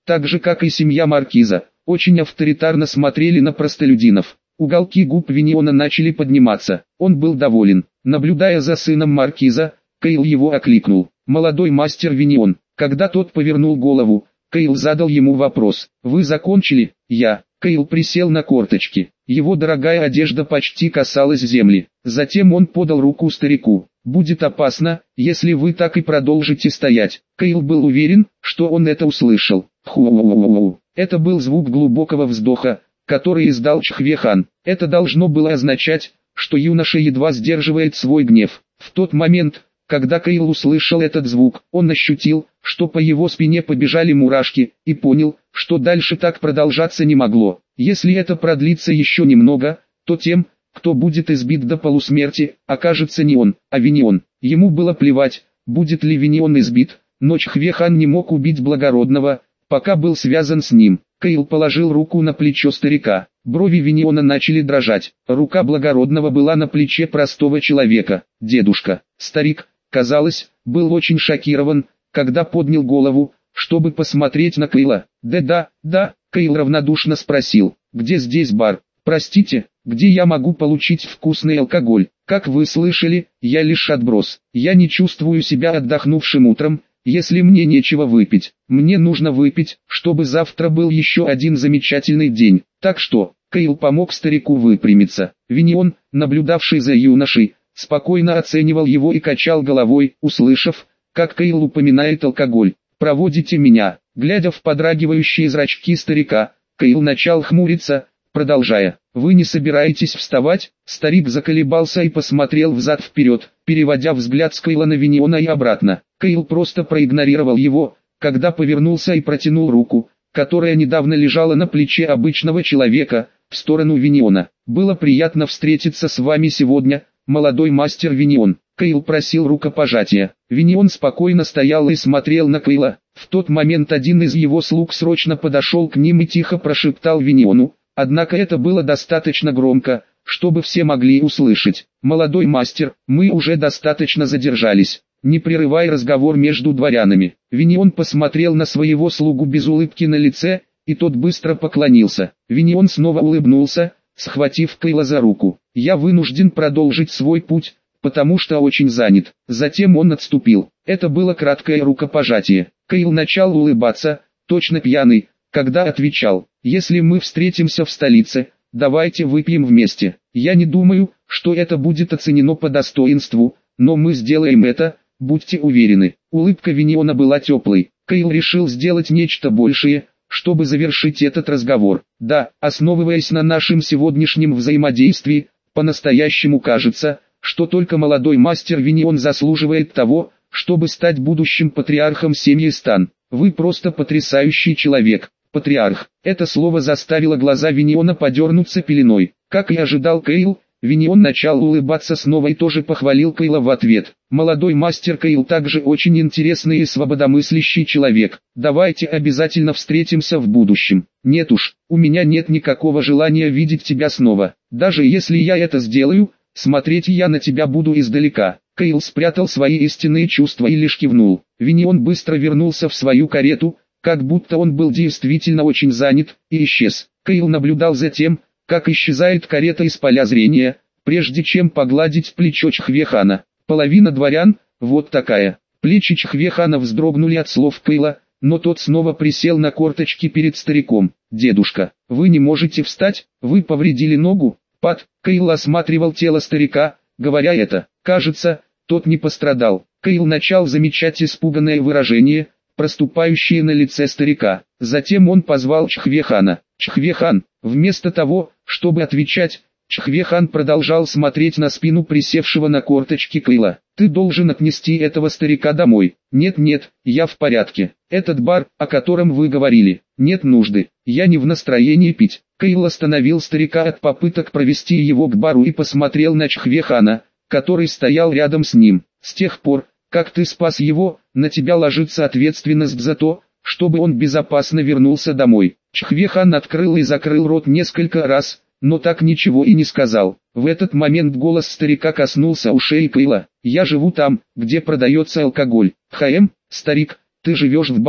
так же как и семья маркиза, очень авторитарно смотрели на простолюдинов. Уголки губ Виниона начали подниматься. Он был доволен. Наблюдая за сыном маркиза, Кейл его окликнул. «Молодой мастер Винион». Когда тот повернул голову, Кейл задал ему вопрос. «Вы закончили?» «Я». Кейл присел на корточки. Его дорогая одежда почти касалась земли. Затем он подал руку старику. «Будет опасно, если вы так и продолжите стоять». Кейл был уверен, что он это услышал. Ху-у-у-у-у. Это был звук глубокого вздоха, который издал Чхве-хан. Это должно было означать, что юноша едва сдерживает свой гнев. В тот момент, когда Кейл услышал этот звук, он ощутил, что по его спине побежали мурашки, и понял, что дальше так продолжаться не могло. Если это продлится еще немного, то тем, кто будет избит до полусмерти, окажется не он, а Винион. Ему было плевать, будет ли Винион избит, но Чхве-хан не мог убить благородного, пока был связан с ним. Кейл положил руку на плечо старика. Брови Виниона начали дрожать. Рука благородного была на плече простого человека. Дедушка. Старик, казалось, был очень шокирован, когда поднял голову, чтобы посмотреть на Кейла. «Да-да, да», Кейл равнодушно спросил. «Где здесь бар? Простите, где я могу получить вкусный алкоголь? Как вы слышали, я лишь отброс. Я не чувствую себя отдохнувшим утром, если мне нечего выпить. Мне нужно выпить, чтобы завтра был еще один замечательный день. Так что...» Кейл помог старику выпрямиться. Винион, наблюдавший за юношей, спокойно оценивал его и качал головой, услышав, как Кейл упоминает алкоголь. «Проводите меня». Глядя в подрагивающие зрачки старика, Кейл начал хмуриться, продолжая. «Вы не собираетесь вставать?» Старик заколебался и посмотрел взад-вперед, переводя взгляд с Кейла на Виниона и обратно. Кейл просто проигнорировал его, когда повернулся и протянул руку, которая недавно лежала на плече обычного человека, в сторону Виниона. «Было приятно встретиться с вами сегодня, молодой мастер Винион». Кейл просил рукопожатия. Винион спокойно стоял и смотрел на Кейла. В тот момент один из его слуг срочно подошел к ним и тихо прошептал Виниону, однако это было достаточно громко, чтобы все могли услышать. «Молодой мастер, мы уже достаточно задержались. Не прерывай разговор между дворянами». Винион посмотрел на своего слугу без улыбки на лице, и тот быстро поклонился. Винион снова улыбнулся, схватив Кейла за руку. «Я вынужден продолжить свой путь, потому что очень занят». Затем он отступил. Это было краткое рукопожатие. Кейл начал улыбаться, точно пьяный, когда отвечал: «Если мы встретимся в столице, давайте выпьем вместе. Я не думаю, что это будет оценено по достоинству, но мы сделаем это, будьте уверены». Улыбка Виниона была теплой. Кейл решил сделать нечто большее, чтобы завершить этот разговор. «Да, основываясь на нашем сегодняшнем взаимодействии, по-настоящему кажется, что только молодой мастер Винион заслуживает того, чтобы стать будущим патриархом семьи Стан. Вы просто потрясающий человек». Патриарх. Это слово заставило глаза Виниона подернуться пеленой. Как и ожидал Кейл, Винион начал улыбаться снова и тоже похвалил Кейла в ответ. «Молодой мастер Кейл также очень интересный и свободомыслящий человек. Давайте обязательно встретимся в будущем». «Нет уж, у меня нет никакого желания видеть тебя снова. Даже если я это сделаю, смотреть я на тебя буду издалека». Кейл спрятал свои истинные чувства и лишь кивнул. Винион быстро вернулся в свою карету, как будто он был действительно очень занят, и исчез. Кейл наблюдал за тем, как исчезает карета из поля зрения, прежде чем погладить плечо Чхве-хана. Половина дворян, вот такая. Плечи Чхве-хана вздрогнули от слов Кейла, но тот снова присел на корточки перед стариком. «Дедушка, вы не можете встать, вы повредили ногу?» Пат, Кейл осматривал тело старика, говоря это. Кажется, тот не пострадал. Кейл начал замечать испуганное выражение, проступающее на лице старика. Затем он позвал Чхве-хана. «Чхве-хан». Вместо того, чтобы отвечать, Чхве-хан продолжал смотреть на спину присевшего на корточки Кейла. «Ты должен отнести этого старика домой». «Нет-нет, я в порядке. Этот бар, о котором вы говорили, нет нужды. Я не в настроении пить». Кейл остановил старика от попыток провести его к бару и посмотрел на Чхве-хана, который стоял рядом с ним. «С тех пор, как ты спас его, на тебя ложится ответственность за то, чтобы он безопасно вернулся домой». Чхве-хан открыл и закрыл рот несколько раз, но так ничего и не сказал. В этот момент голос старика коснулся ушей Кейла. «Я живу там, где продается алкоголь». «Хаэм, старик, ты живешь в баре?»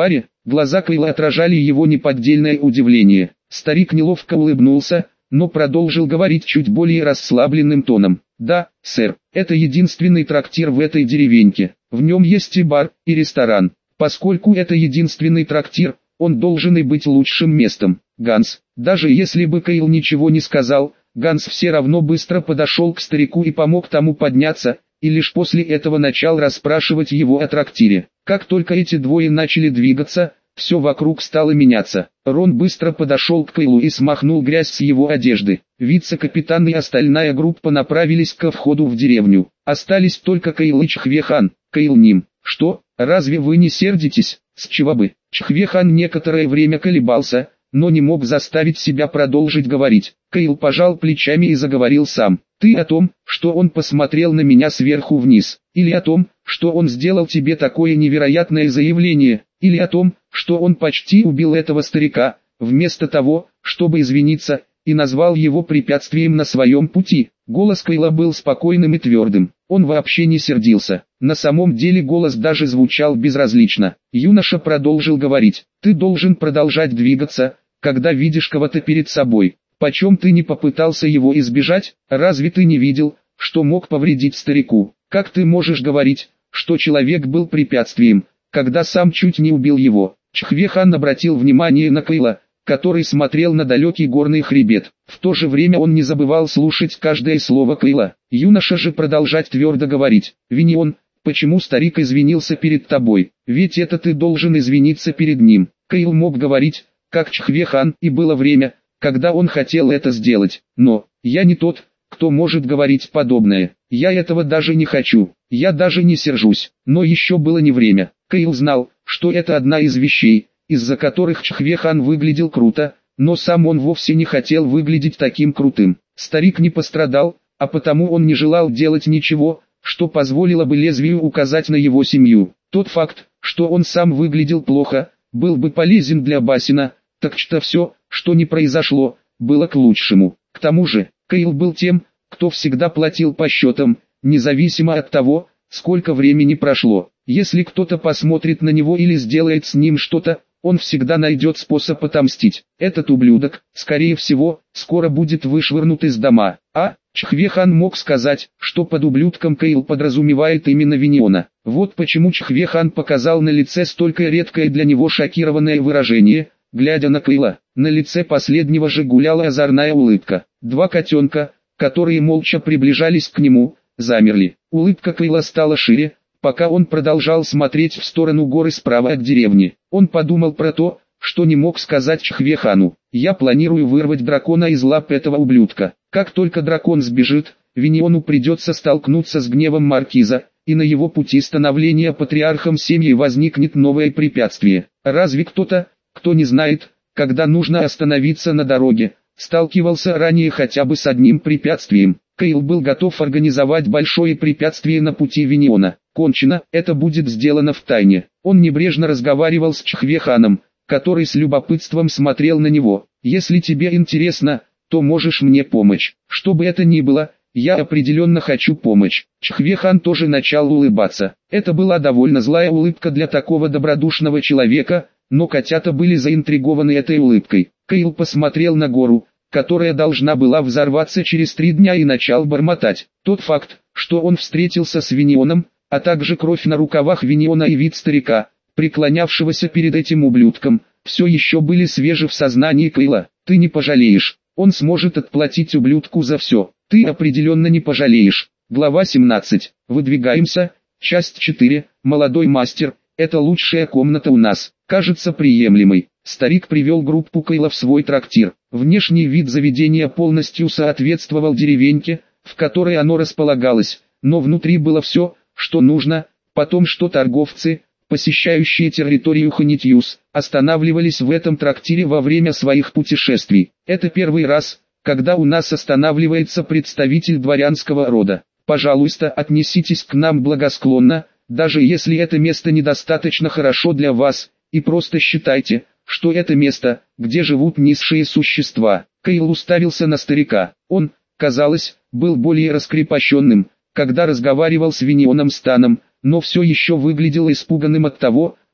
Глаза Кайла отражали его неподдельное удивление. Старик неловко улыбнулся, но продолжил говорить чуть более расслабленным тоном. «Да, сэр, это единственный трактир в этой деревеньке. В нем есть и бар, и ресторан. Поскольку это единственный трактир, он должен и быть лучшим местом. Ганс». Даже если бы Кайл ничего не сказал, Ганс все равно быстро подошел к старику и помог тому подняться, и лишь после этого начал расспрашивать его о трактире. Как только эти двое начали двигаться, все вокруг стало меняться. Рон быстро подошел к Кайлу и смахнул грязь с его одежды. Вице-капитан и остальная группа направились ко входу в деревню. Остались только Кайл и Чхвехан. Кайл ним. «Что, разве вы не сердитесь? С чего бы?» Чхвехан некоторое время колебался, но не мог заставить себя продолжить говорить. Кайл пожал плечами и заговорил сам. «Ты о том, что он посмотрел на меня сверху вниз, или о том, что он сделал тебе такое невероятное заявление, или о том, что он почти убил этого старика, вместо того, чтобы извиниться, и назвал его препятствием на своем пути». Голос Кайла был спокойным и твердым, он вообще не сердился. На самом деле голос даже звучал безразлично. Юноша продолжил говорить: «Ты должен продолжать двигаться, когда видишь кого-то перед собой. Почем ты не попытался его избежать? Разве ты не видел, что мог повредить старику? Как ты можешь говорить, что человек был препятствием, когда сам чуть не убил его?» Чхвехан обратил внимание на Кайла, который смотрел на далекий горный хребет. В то же время он не забывал слушать каждое слово Кайла. Юноша же продолжать твердо говорить: «Винион, почему старик извинился перед тобой? Ведь это ты должен извиниться перед ним». Кайл мог говорить, как Чхвехан, и было время, когда он хотел это сделать. «Но, я не тот, кто может говорить подобное. Я этого даже не хочу. Я даже не сержусь». Но еще было не время. Кайл знал, что это одна из вещей, из-за которых Чхвехан выглядел круто, но сам он вовсе не хотел выглядеть таким крутым. Старик не пострадал, а потому он не желал делать ничего, что позволило бы лезвию указать на его семью. Тот факт, что он сам выглядел плохо, был бы полезен для Басина, так что все, что не произошло, было к лучшему. К тому же, Кайл был тем, кто всегда платил по счетам, независимо от того, сколько времени прошло. Если кто-то посмотрит на него или сделает с ним что-то, он всегда найдет способ отомстить. Этот ублюдок, скорее всего, скоро будет вышвырнут из дома. А Чхвехан мог сказать, что под ублюдком Кайл подразумевает именно Виниона. Вот почему Чхвехан показал на лице столько редкое для него шокированное выражение, глядя на Кайла. На лице последнего же гуляла озорная улыбка. Два котенка, которые молча приближались к нему, замерли. Улыбка Кайла стала шире, пока он продолжал смотреть в сторону горы справа от деревни. Он подумал про то, что не мог сказать Чхвехану: «Я планирую вырвать дракона из лап этого ублюдка». Как только дракон сбежит, Виниону придется столкнуться с гневом маркиза, и на его пути становления патриархом семьи возникнет новое препятствие. Разве кто-то, кто не знает, когда нужно остановиться на дороге, сталкивался ранее хотя бы с одним препятствием? Кайл был готов организовать большое препятствие на пути Виниона. Кончено, это будет сделано втайне. Он небрежно разговаривал с Чхвеханом, который с любопытством смотрел на него. «Если тебе интересно, то можешь мне помочь. Что бы это ни было, я определенно хочу помочь». Чхвехан тоже начал улыбаться. Это была довольно злая улыбка для такого добродушного человека, но котята были заинтригованы этой улыбкой. Кайл посмотрел на гору, которая должна была взорваться через три дня, и начал бормотать. Тот факт, что он встретился с Винионом, а также кровь на рукавах Виниона и вид старика, преклонявшегося перед этим ублюдком, все еще были свежи в сознании Кайла. «Ты не пожалеешь. Он сможет отплатить ублюдку за все. Ты определенно не пожалеешь». Глава семнадцать. Выдвигаемся. Часть четыре. Молодой мастер. Это лучшая комната у нас. Кажется приемлемой. Старик привел группу Кайла в свой трактир. Внешний вид заведения полностью соответствовал деревеньке, в которой оно располагалось, но внутри было все, что нужно. Потом что торговцы, посещающие территорию Ханитьюс, останавливались в этом трактире во время своих путешествий. Это первый раз, когда у нас останавливается представитель дворянского рода. Пожалуйста, отнеситесь к нам благосклонно, даже если это место недостаточно хорошо для вас, и просто считайте, что это место, где живут низшие существа. Кайл уставился на старика. Он, казалось, был более раскрепощенным, когда разговаривал с Винионом Станом, но все еще выглядел испуганным от того,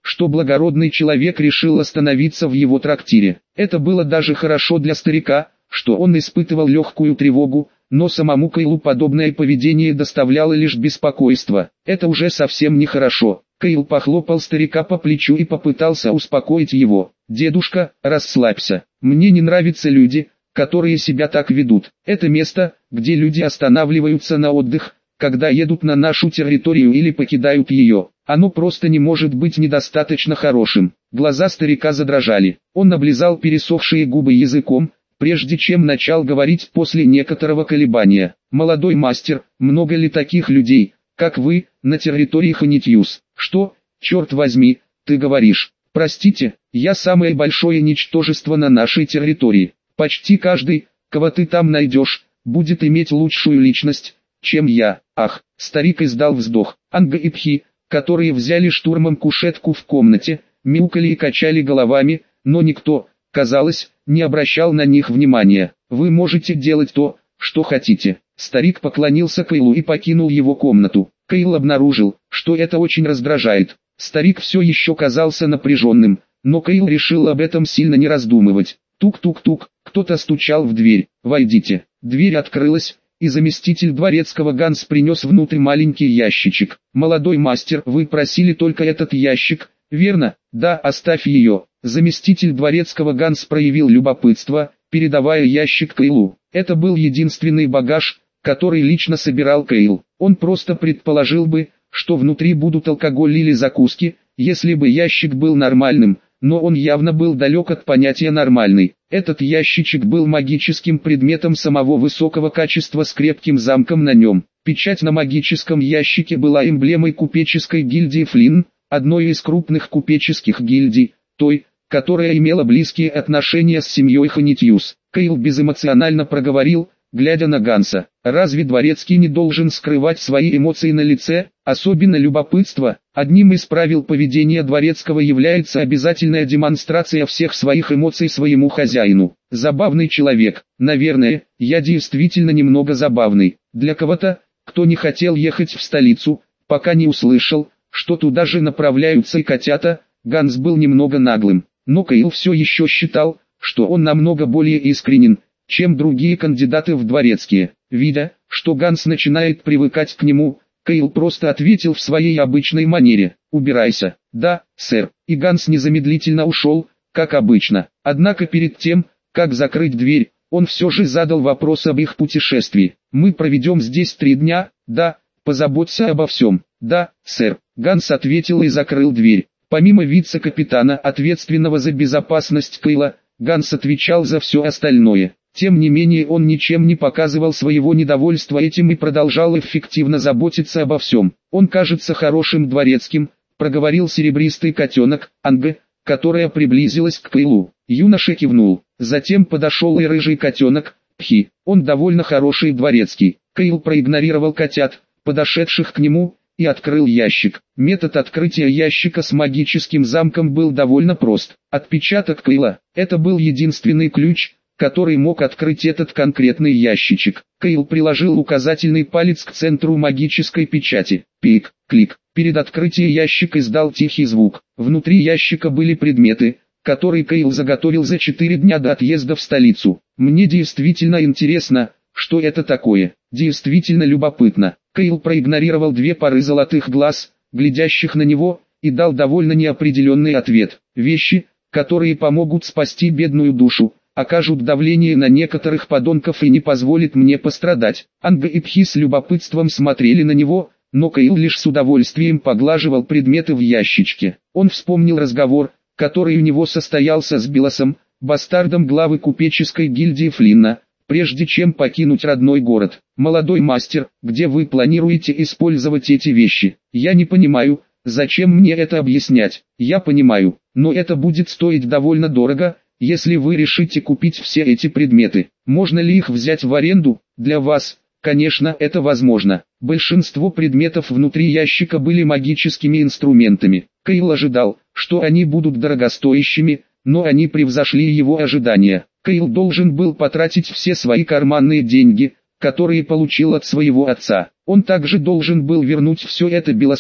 что благородный человек решил остановиться в его трактире. Это было даже хорошо для старика, что он испытывал легкую тревогу, но самому Каилу подобное поведение доставляло лишь беспокойство. Это уже совсем нехорошо. Каил похлопал старика по плечу и попытался успокоить его. «Дедушка, расслабься. Мне не нравятся люди, которые себя так ведут. Это место, где люди останавливаются на отдых, когда едут на нашу территорию или покидают ее. Оно просто не может быть недостаточно хорошим». Глаза старика задрожали. Он облизал пересохшие губы языком, прежде чем начал говорить после некоторого колебания. «Молодой мастер, много ли таких людей, как вы, на территории Ханитьюс?» «Что, черт возьми, ты говоришь? Простите, я самое большое ничтожество на нашей территории. Почти каждый, кого ты там найдешь, будет иметь лучшую личность, чем я». Ах, старик издал вздох. Анга и Пхи, которые взяли штурмом кушетку в комнате, мяукали и качали головами, но никто, казалось, не обращал на них внимания. «Вы можете делать то, что хотите». Старик поклонился Каилу и покинул его комнату. Каил обнаружил, что это очень раздражает. Старик все еще казался напряженным, но Каил решил об этом сильно не раздумывать. Тук-тук-тук, кто-то стучал в дверь. «Войдите». Дверь открылась, и заместитель дворецкого Ганс принес внутрь маленький ящичек. «Молодой мастер, вы просили только этот ящик, верно?» «Да, оставь ее». Заместитель дворецкого Ганс проявил любопытство, передавая ящик Каилу. Это был единственный багаж, который лично собирал Каил. Он просто предположил бы, что внутри будут алкоголь или закуски, если бы ящик был нормальным, но он явно был далек от понятия «нормальный». Этот ящичек был магическим предметом самого высокого качества с крепким замком на нем. Печать на магическом ящике была эмблемой купеческой гильдии Флинн, одной из крупных купеческих гильдий, той, которая имела близкие отношения с семьей Ханитьюс. Каил безэмоционально проговорил, глядя на Ганса: «Разве дворецкий не должен скрывать свои эмоции на лице, особенно любопытство? Одним из правил поведения дворецкого является обязательная демонстрация всех своих эмоций своему хозяину. Забавный человек. Наверное, я действительно немного забавный. Для кого-то, кто не хотел ехать в столицу, пока не услышал, что туда же направляются и котята». Ганс был немного наглым, но Каил все еще считал, что он намного более искренен, чем другие кандидаты в дворецкие. Видя, что Ганс начинает привыкать к нему, Каил просто ответил в своей обычной манере: «Убирайся». «Да, сэр». И Ганс незамедлительно ушел, как обычно. Однако перед тем, как закрыть дверь, он все же задал вопрос об их путешествии. «Мы проведем здесь три дня?» «Да». «Позаботься обо всем». «Да, сэр». Ганс ответил и закрыл дверь. Помимо вице-капитана, ответственного за безопасность Каила, Ганс отвечал за все остальное. Тем не менее он ничем не показывал своего недовольства этим и продолжал эффективно заботиться обо всем. «Он кажется хорошим дворецким», — проговорил серебристый котенок, Анга, которая приблизилась к Каилу. Юноша кивнул. Затем подошел и рыжий котенок, Пхи. «Он довольно хороший дворецкий». Каил проигнорировал котят, подошедших к нему, и открыл ящик. Метод открытия ящика с магическим замком был довольно прост. Отпечаток Каила. Это был единственный ключ, который мог открыть этот конкретный ящичек. Каил приложил указательный палец к центру магической печати. Пик, клик. Перед открытием ящик издал тихий звук. Внутри ящика были предметы, которые Каил заготовил за четыре дня до отъезда в столицу. «Мне действительно интересно, что это такое. Действительно любопытно». Каил проигнорировал две пары золотых глаз, глядящих на него, и дал довольно неопределенный ответ. «Вещи, которые помогут спасти бедную душу, окажут давление на некоторых подонков и не позволят мне пострадать». Анга и Пхи с любопытством смотрели на него, но Каил лишь с удовольствием поглаживал предметы в ящичке. Он вспомнил разговор, который у него состоялся с Билосом, бастардом главы купеческой гильдии Флинна, прежде чем покинуть родной город. «Молодой мастер, где вы планируете использовать эти вещи? Я не понимаю, зачем мне это объяснять?» «Я понимаю, но это будет стоить довольно дорого, если вы решите купить все эти предметы. Можно ли их взять в аренду? Для вас, конечно, это возможно». Большинство предметов внутри ящика были магическими инструментами. Каил ожидал, что они будут дорогостоящими, но они превзошли его ожидания. Каил должен был потратить все свои карманные деньги, которые получил от своего отца. Он также должен был вернуть все это Билосу,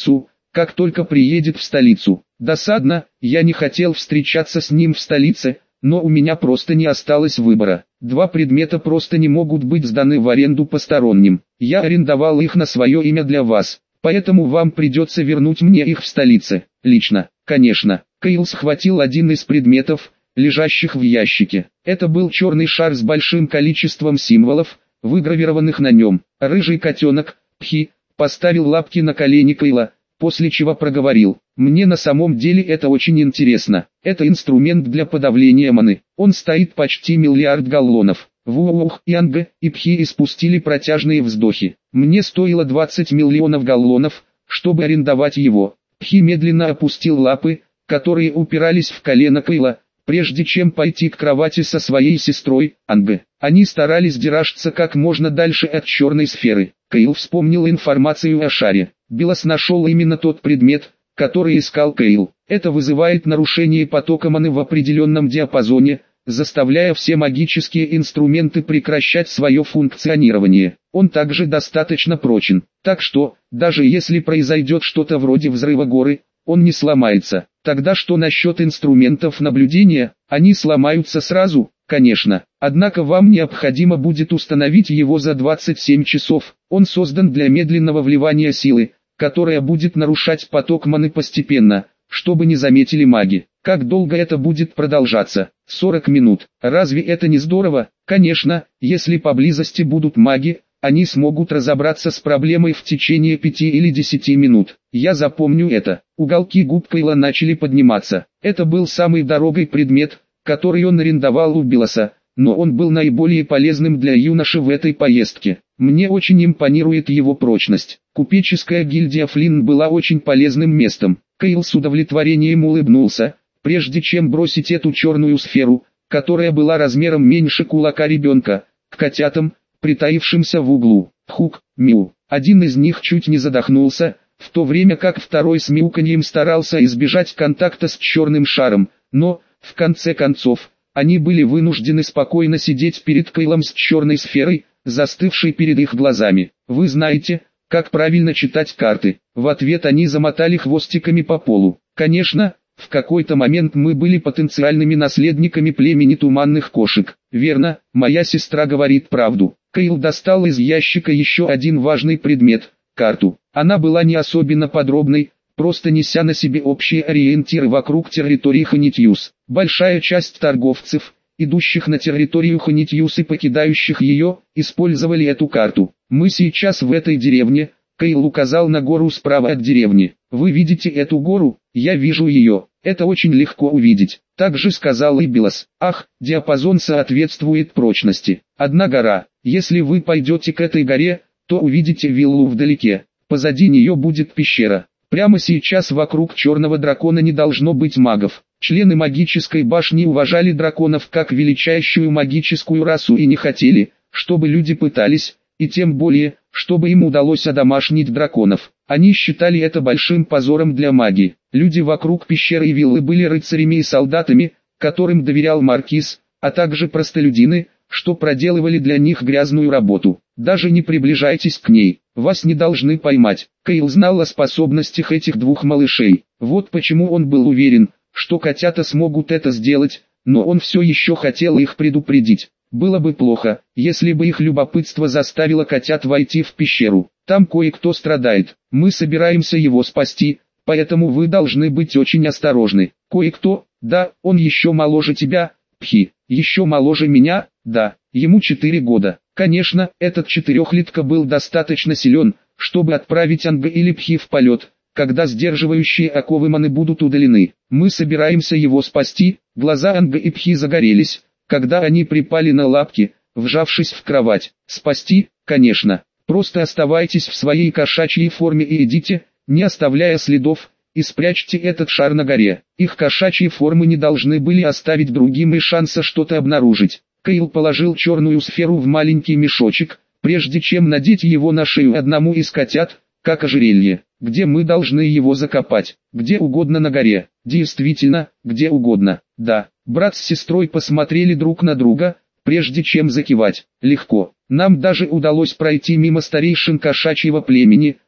как только приедет в столицу. Досадно, я не хотел встречаться с ним в столице, но у меня просто не осталось выбора. Два предмета просто не могут быть сданы в аренду посторонним. Я арендовал их на свое имя для вас, поэтому вам придется вернуть мне их в столице, лично. Конечно, Кейл схватил один из предметов, лежащих в ящике. Это был черный шар с большим количеством символов, выгравированных на нем. Рыжий котенок, Пхи, поставил лапки на колени Кейла, после чего проговорил: «Мне на самом деле это очень интересно. Это инструмент для подавления маны. Он стоит почти миллиард галлонов». Вуох, Янг и Пхи испустили протяжные вздохи. «Мне стоило двадцать миллионов галлонов, чтобы арендовать его». Пхи медленно опустил лапы, которые упирались в колено Кейла, прежде чем пойти к кровати со своей сестрой, Анг. Они старались держаться как можно дальше от черной сферы. Кейл вспомнил информацию о шаре. Билос нашел именно тот предмет, который искал Кейл. Это вызывает нарушение потока маны в определенном диапазоне, заставляя все магические инструменты прекращать свое функционирование. Он также достаточно прочен, так что, даже если произойдет что-то вроде взрыва горы, он не сломается. Тогда что насчет инструментов наблюдения? Они сломаются сразу, конечно. Однако вам необходимо будет установить его за двадцать семь часов. Он создан для медленного вливания силы, которая будет нарушать поток маны постепенно, чтобы не заметили маги. Как долго это будет продолжаться? сорок минут. Разве это не здорово? Конечно, если поблизости будут маги, они смогут разобраться с проблемой в течение пяти или десяти минут. Я запомню это. Уголки губ Кейла начали подниматься. Это был самый дорогой предмет, который он арендовал у Билоса, но он был наиболее полезным для юноши в этой поездке. Мне очень импонирует его прочность. Купеческая гильдия Флинн была очень полезным местом. Кейл с удовлетворением улыбнулся, прежде чем бросить эту черную сферу, которая была размером меньше кулака ребенка, к котятам, притаившимся в углу. Хук, Миу. Один из них чуть не задохнулся, в то время как второй с мяуканьем старался избежать контакта с черным шаром, но, в конце концов, они были вынуждены спокойно сидеть перед Кейлом с черной сферой, застывшей перед их глазами. «Вы знаете, как правильно читать карты?» В ответ они замотали хвостиками по полу. «Конечно, в какой-то момент мы были потенциальными наследниками племени туманных кошек. Верно, моя сестра говорит правду». Кейл достал из ящика еще один важный предмет – карту. Она была не особенно подробной, просто неся на себе общие ориентиры вокруг территории Хонитьюс. Большая часть торговцев, идущих на территорию Хонитьюс и покидающих ее, использовали эту карту. «Мы сейчас в этой деревне», — Кейл указал на гору справа от деревни. «Вы видите эту гору? Я вижу ее. Это очень легко увидеть». Также сказал и Билос. «Ах, диапазон соответствует прочности. Одна гора. Если вы пойдете к этой горе, то увидите виллу вдалеке. Позади нее будет пещера. Прямо сейчас вокруг черного дракона не должно быть магов». Члены магической башни уважали драконов как величайшую магическую расу и не хотели, чтобы люди пытались, и тем более, чтобы им удалось одомашнить драконов. Они считали это большим позором для магии. Люди вокруг пещеры и виллы были рыцарями и солдатами, которым доверял маркиз, а также простолюдины, что проделывали для них грязную работу. Даже не приближайтесь к ней, вас не должны поймать. Кейл знал о способностях этих двух малышей. Вот почему он был уверен, что котята смогут это сделать, но он все еще хотел их предупредить. Было бы плохо, если бы их любопытство заставило котят войти в пещеру. Там кое-кто страдает. Мы собираемся его спасти, поэтому вы должны быть очень осторожны. Кое-кто? Да, он еще моложе тебя, Пхи. Еще моложе меня? Да, ему четыре года. Конечно, этот четырехлетка был достаточно силен, чтобы отправить Анга или Пхи в полет, когда сдерживающие оковы маны будут удалены. Мы собираемся его спасти. Глаза Анга и Пхи загорелись, когда они припали на лапки, вжавшись в кровать. Спасти, конечно. Просто оставайтесь в своей кошачьей форме и идите, не оставляя следов, и спрячьте этот шар на горе. Их кошачьи формы не должны были оставить другим и шанса что-то обнаружить. Кейл положил черную сферу в маленький мешочек, прежде чем надеть его на шею одному из котят, как ожерелье. Где мы должны его закопать? Где угодно на горе. Действительно, где угодно. Да. Брат с сестрой посмотрели друг на друга, прежде чем закивать. Легко. Нам даже удалось пройти мимо старейшин кошачьего племени,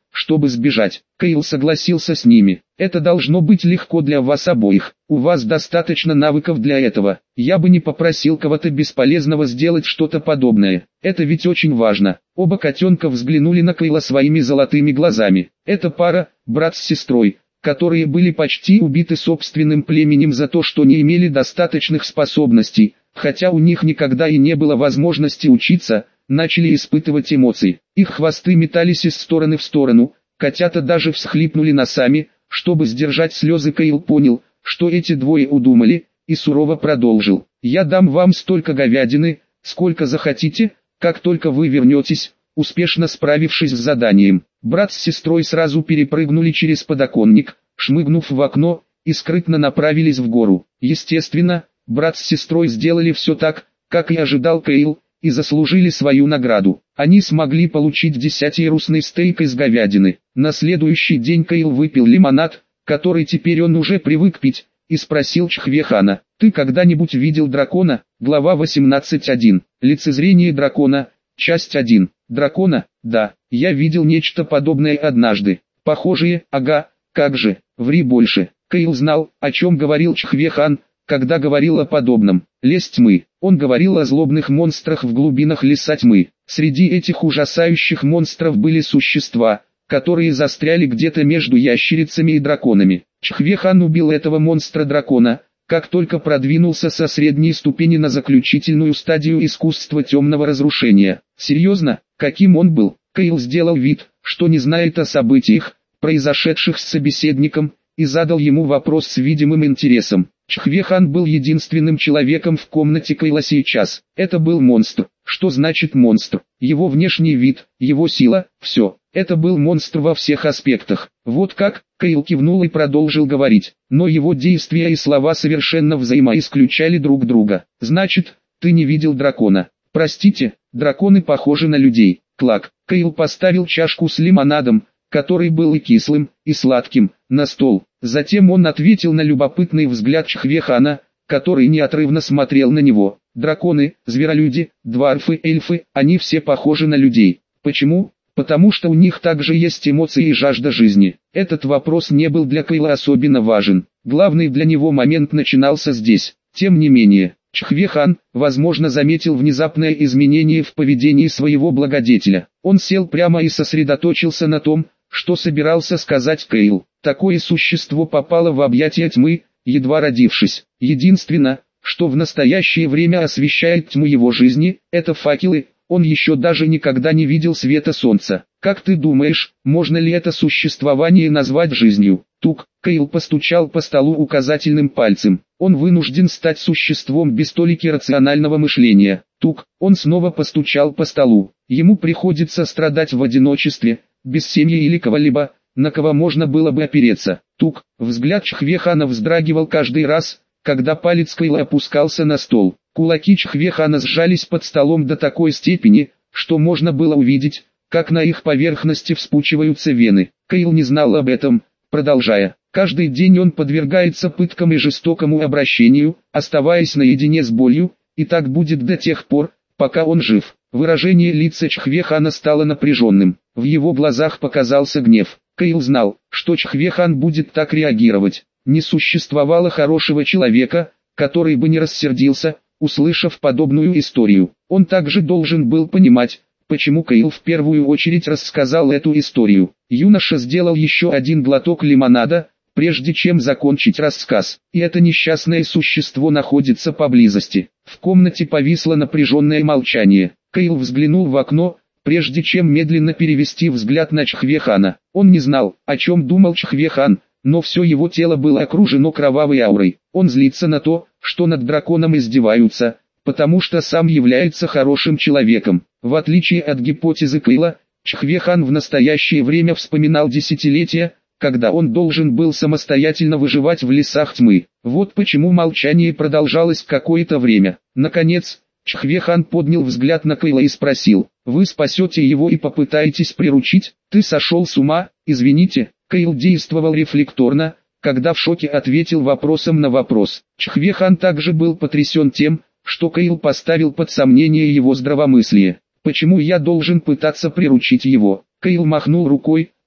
чтобы сбежать. Кейл согласился с ними. Это должно быть легко для вас обоих. У вас достаточно навыков для этого. Я бы не попросил кого-то бесполезного сделать что-то подобное. Это ведь очень важно. Оба котенка взглянули на Кейла своими золотыми глазами. Это пара, брат с сестрой, которые были почти убиты собственным племенем за то, что не имели достаточных способностей, хотя у них никогда и не было возможности учиться, начали испытывать эмоции. Их хвосты метались из стороны в сторону, котята даже всхлипнули носами, чтобы сдержать слезы. Кейл понял, что эти двое удумали, и сурово продолжил. «Я дам вам столько говядины, сколько захотите, как только вы вернетесь», успешно справившись с заданием. Брат с сестрой сразу перепрыгнули через подоконник, шмыгнув в окно, и скрытно направились в гору. Естественно, брат с сестрой сделали все так, как и ожидал Кейл, и заслужили свою награду. Они смогли получить десятиярусный стейк из говядины. На следующий день Кейл выпил лимонад, который теперь он уже привык пить, и спросил Чхвехана: «Ты когда-нибудь видел дракона?» Глава восемнадцать точка один. Лицезрение дракона. Часть один. Дракона? Да, я видел нечто подобное однажды. Похожие? Ага, как же, ври больше. Кейл знал, о чем говорил Чхвехан, когда говорил о подобном. Лес тьмы. Он говорил о злобных монстрах в глубинах леса тьмы. Среди этих ужасающих монстров были существа, которые застряли где-то между ящерицами и драконами. Чхвехан убил этого монстра-дракона, как только продвинулся со средней ступени на заключительную стадию искусства темного разрушения. Серьезно, каким он был? Кейл сделал вид, что не знает о событиях, произошедших с собеседником, и задал ему вопрос с видимым интересом. Чхвехан был единственным человеком в комнате Кейла сейчас. Это был монстр. Что значит монстр? Его внешний вид, его сила, все. Это был монстр во всех аспектах. Вот как? Кейл кивнул и продолжил говорить. Но его действия и слова совершенно взаимоисключали друг друга. Значит, ты не видел дракона. Простите, драконы похожи на людей. Клак. Кейл поставил чашку с лимонадом, который был и кислым, и сладким, на стол. Затем он ответил на любопытный взгляд Чхвехана, который неотрывно смотрел на него. Драконы, зверолюди, дварфы, эльфы, они все похожи на людей. Почему? Потому что у них также есть эмоции и жажда жизни. Этот вопрос не был для Кейла особенно важен. Главный для него момент начинался здесь. Тем не менее, Чхвехан, возможно, заметил внезапное изменение в поведении своего благодетеля. Он сел прямо и сосредоточился на том, что собирался сказать Кейл. Такое существо попало в объятия тьмы, едва родившись. Единственное, что в настоящее время освещает тьму его жизни, это факелы. Он еще даже никогда не видел света солнца. Как ты думаешь, можно ли это существование назвать жизнью? Тук. Кейл постучал по столу указательным пальцем. Он вынужден стать существом без толики рационального мышления. Тук. Он снова постучал по столу. Ему приходится страдать в одиночестве, без семьи или кого-либо, на кого можно было бы опереться. Тук. Взгляд Чхвехана вздрагивал каждый раз, когда палец Кейла опускался на стол. Кулаки Чхвехана сжались под столом до такой степени, что можно было увидеть, как на их поверхности вспучиваются вены. Кейл не знал об этом, продолжая. Каждый день он подвергается пыткам и жестокому обращению, оставаясь наедине с болью, и так будет до тех пор, пока он жив. Выражение лица Чхвехана стало напряженным. В его глазах показался гнев. Кейл знал, что Чхвехан будет так реагировать. Не существовало хорошего человека, который бы не рассердился, услышав подобную историю. Он также должен был понимать, почему Кейл в первую очередь рассказал эту историю. Юноша сделал еще один глоток лимонада, прежде чем закончить рассказ. И это несчастное существо находится поблизости. В комнате повисло напряженное молчание. Кейл взглянул в окно, прежде чем медленно перевести взгляд на Чхвехана. Он не знал, о чем думал Чхвехан, но все его тело было окружено кровавой аурой. Он злится на то, что над драконом издеваются, потому что сам является хорошим человеком. В отличие от гипотезы Кейла, Чхвехан в настоящее время вспоминал десятилетия, когда он должен был самостоятельно выживать в лесах тьмы. Вот почему молчание продолжалось какое-то время. Наконец, Чхвехан поднял взгляд на Кейла и спросил: «Вы спасете его и попытаетесь приручить? Ты сошел с ума?» «Извините». Кейл действовал рефлекторно, когда в шоке ответил вопросом на вопрос. Чхвехан также был потрясен тем, что Кейл поставил под сомнение его здравомыслие. «Почему я должен пытаться приручить его?» Кейл махнул рукой,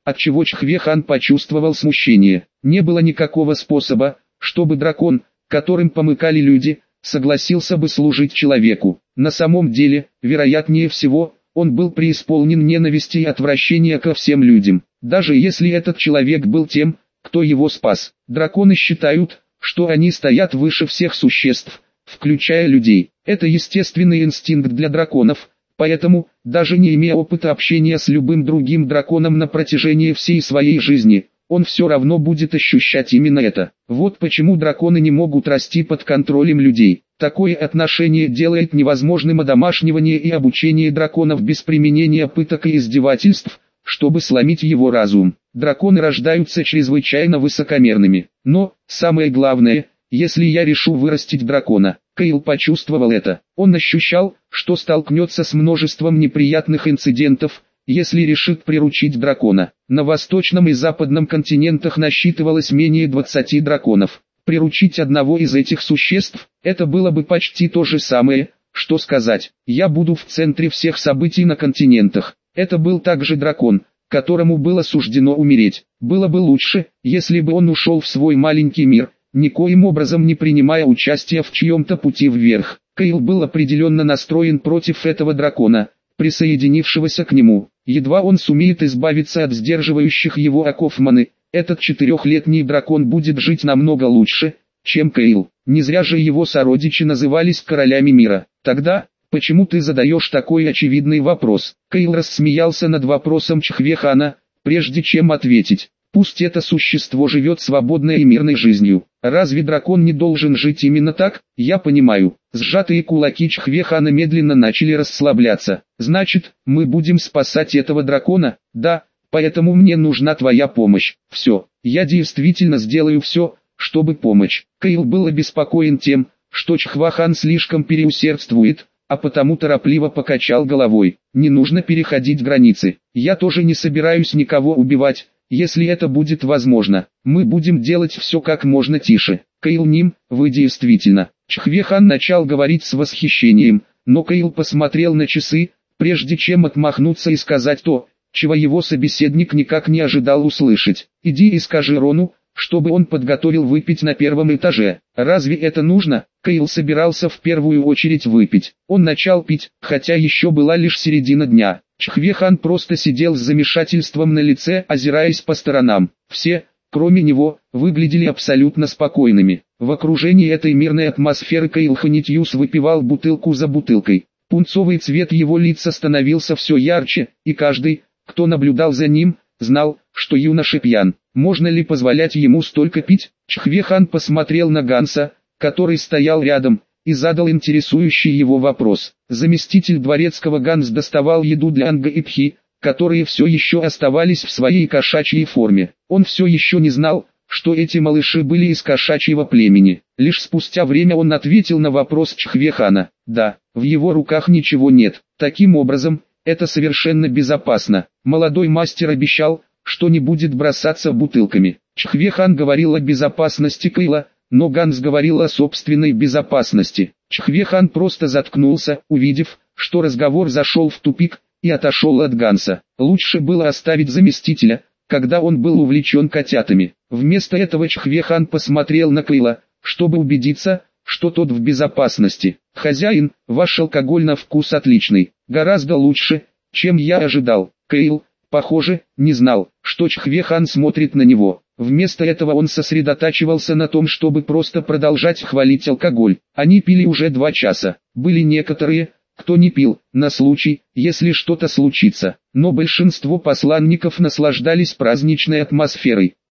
отчего Чхве-хан почувствовал смущение. Не было никакого способа, чтобы дракон, которым помыкали люди, согласился бы служить человеку. На самом деле, вероятнее всего, он был преисполнен ненависти и отвращения ко всем людям, даже если этот человек был тем, кто его спас. Драконы считают, что они стоят выше всех существ, включая людей. Это естественный инстинкт для драконов, поэтому, даже не имея опыта общения с любым другим драконом на протяжении всей своей жизни, он все равно будет ощущать именно это. Вот почему драконы не могут расти под контролем людей. Такое отношение делает невозможным одомашнивание и обучение драконов без применения пыток и издевательств, чтобы сломить его разум. Драконы рождаются чрезвычайно высокомерными. Но, самое главное, если я решу вырастить дракона, Кейл почувствовал это. Он ощущал, что столкнется с множеством неприятных инцидентов, если решит приручить дракона. На восточном и западном континентах насчитывалось менее двадцати драконов. Приручить одного из этих существ, это было бы почти то же самое, что сказать: я буду в центре всех событий на континентах. Это был также дракон, которому было суждено умереть. Было бы лучше, если бы он ушел в свой маленький мир, никоим образом не принимая участия в чьем-то пути вверх. Кейл был определенно настроен против этого дракона, присоединившегося к нему. Едва он сумеет избавиться от сдерживающих его оков маны, этот четырехлетний дракон будет жить намного лучше, чем Кейл. Не зря же его сородичи назывались королями мира. Тогда, почему ты задаешь такой очевидный вопрос? Кейл рассмеялся над вопросом Чхве-хана, прежде чем ответить. Пусть это существо живет свободной и мирной жизнью. Разве дракон не должен жить именно так? Я понимаю. Сжатые кулаки Чхве-хана медленно начали расслабляться. Значит, мы будем спасать этого дракона? Да, поэтому мне нужна твоя помощь. Все, я действительно сделаю все, чтобы помочь. Кейл был обеспокоен тем, что Чхве-хан слишком переусердствует, а потому торопливо покачал головой. Не нужно переходить границы. Я тоже не собираюсь никого убивать. Если это будет возможно, мы будем делать все как можно тише. Кейл Ним, вы действительно. Чхве-хан начал говорить с восхищением, но Кейл посмотрел на часы, прежде чем отмахнуться и сказать то, чего его собеседник никак не ожидал услышать. Иди и скажи Рону, чтобы он подготовил выпить на первом этаже. Разве это нужно? Кейл собирался в первую очередь выпить. Он начал пить, хотя еще была лишь середина дня. Чхве-хан просто сидел с замешательством на лице, озираясь по сторонам. Все, кроме него, выглядели абсолютно спокойными. В окружении этой мирной атмосферы Кейл Ханитьюс выпивал бутылку за бутылкой. Пунцовый цвет его лица становился все ярче, и каждый, кто наблюдал за ним, знал, что юноша пьян. Можно ли позволять ему столько пить? Чхве-хан посмотрел на Ганса, который стоял рядом, и задал интересующий его вопрос. Заместитель дворецкого Ганс доставал еду для Анга и Пхи, которые все еще оставались в своей кошачьей форме. Он все еще не знал, что эти малыши были из кошачьего племени. Лишь спустя время он ответил на вопрос Чхве-хана. Да, в его руках ничего нет. Таким образом, это совершенно безопасно. Молодой мастер обещал, что не будет бросаться бутылками. Чхве-хан говорил о безопасности Кейла, но Ганс говорил о собственной безопасности. Чхве-хан просто заткнулся, увидев, что разговор зашел в тупик, и отошел от Ганса. Лучше было оставить заместителя, когда он был увлечен котятами. Вместо этого Чхве-хан посмотрел на Кейла, чтобы убедиться, что тот в безопасности. «Хозяин, ваш алкоголь на вкус отличный, гораздо лучше, чем я ожидал». Кейл, похоже, не знал, что Чхве-хан смотрит на него. Вместо этого он сосредотачивался на том, чтобы просто продолжать хвалить алкоголь. Они пили уже два часа. Были некоторые, кто не пил, на случай, если что-то случится. Но большинство посланников наслаждались праздничной атмосферой.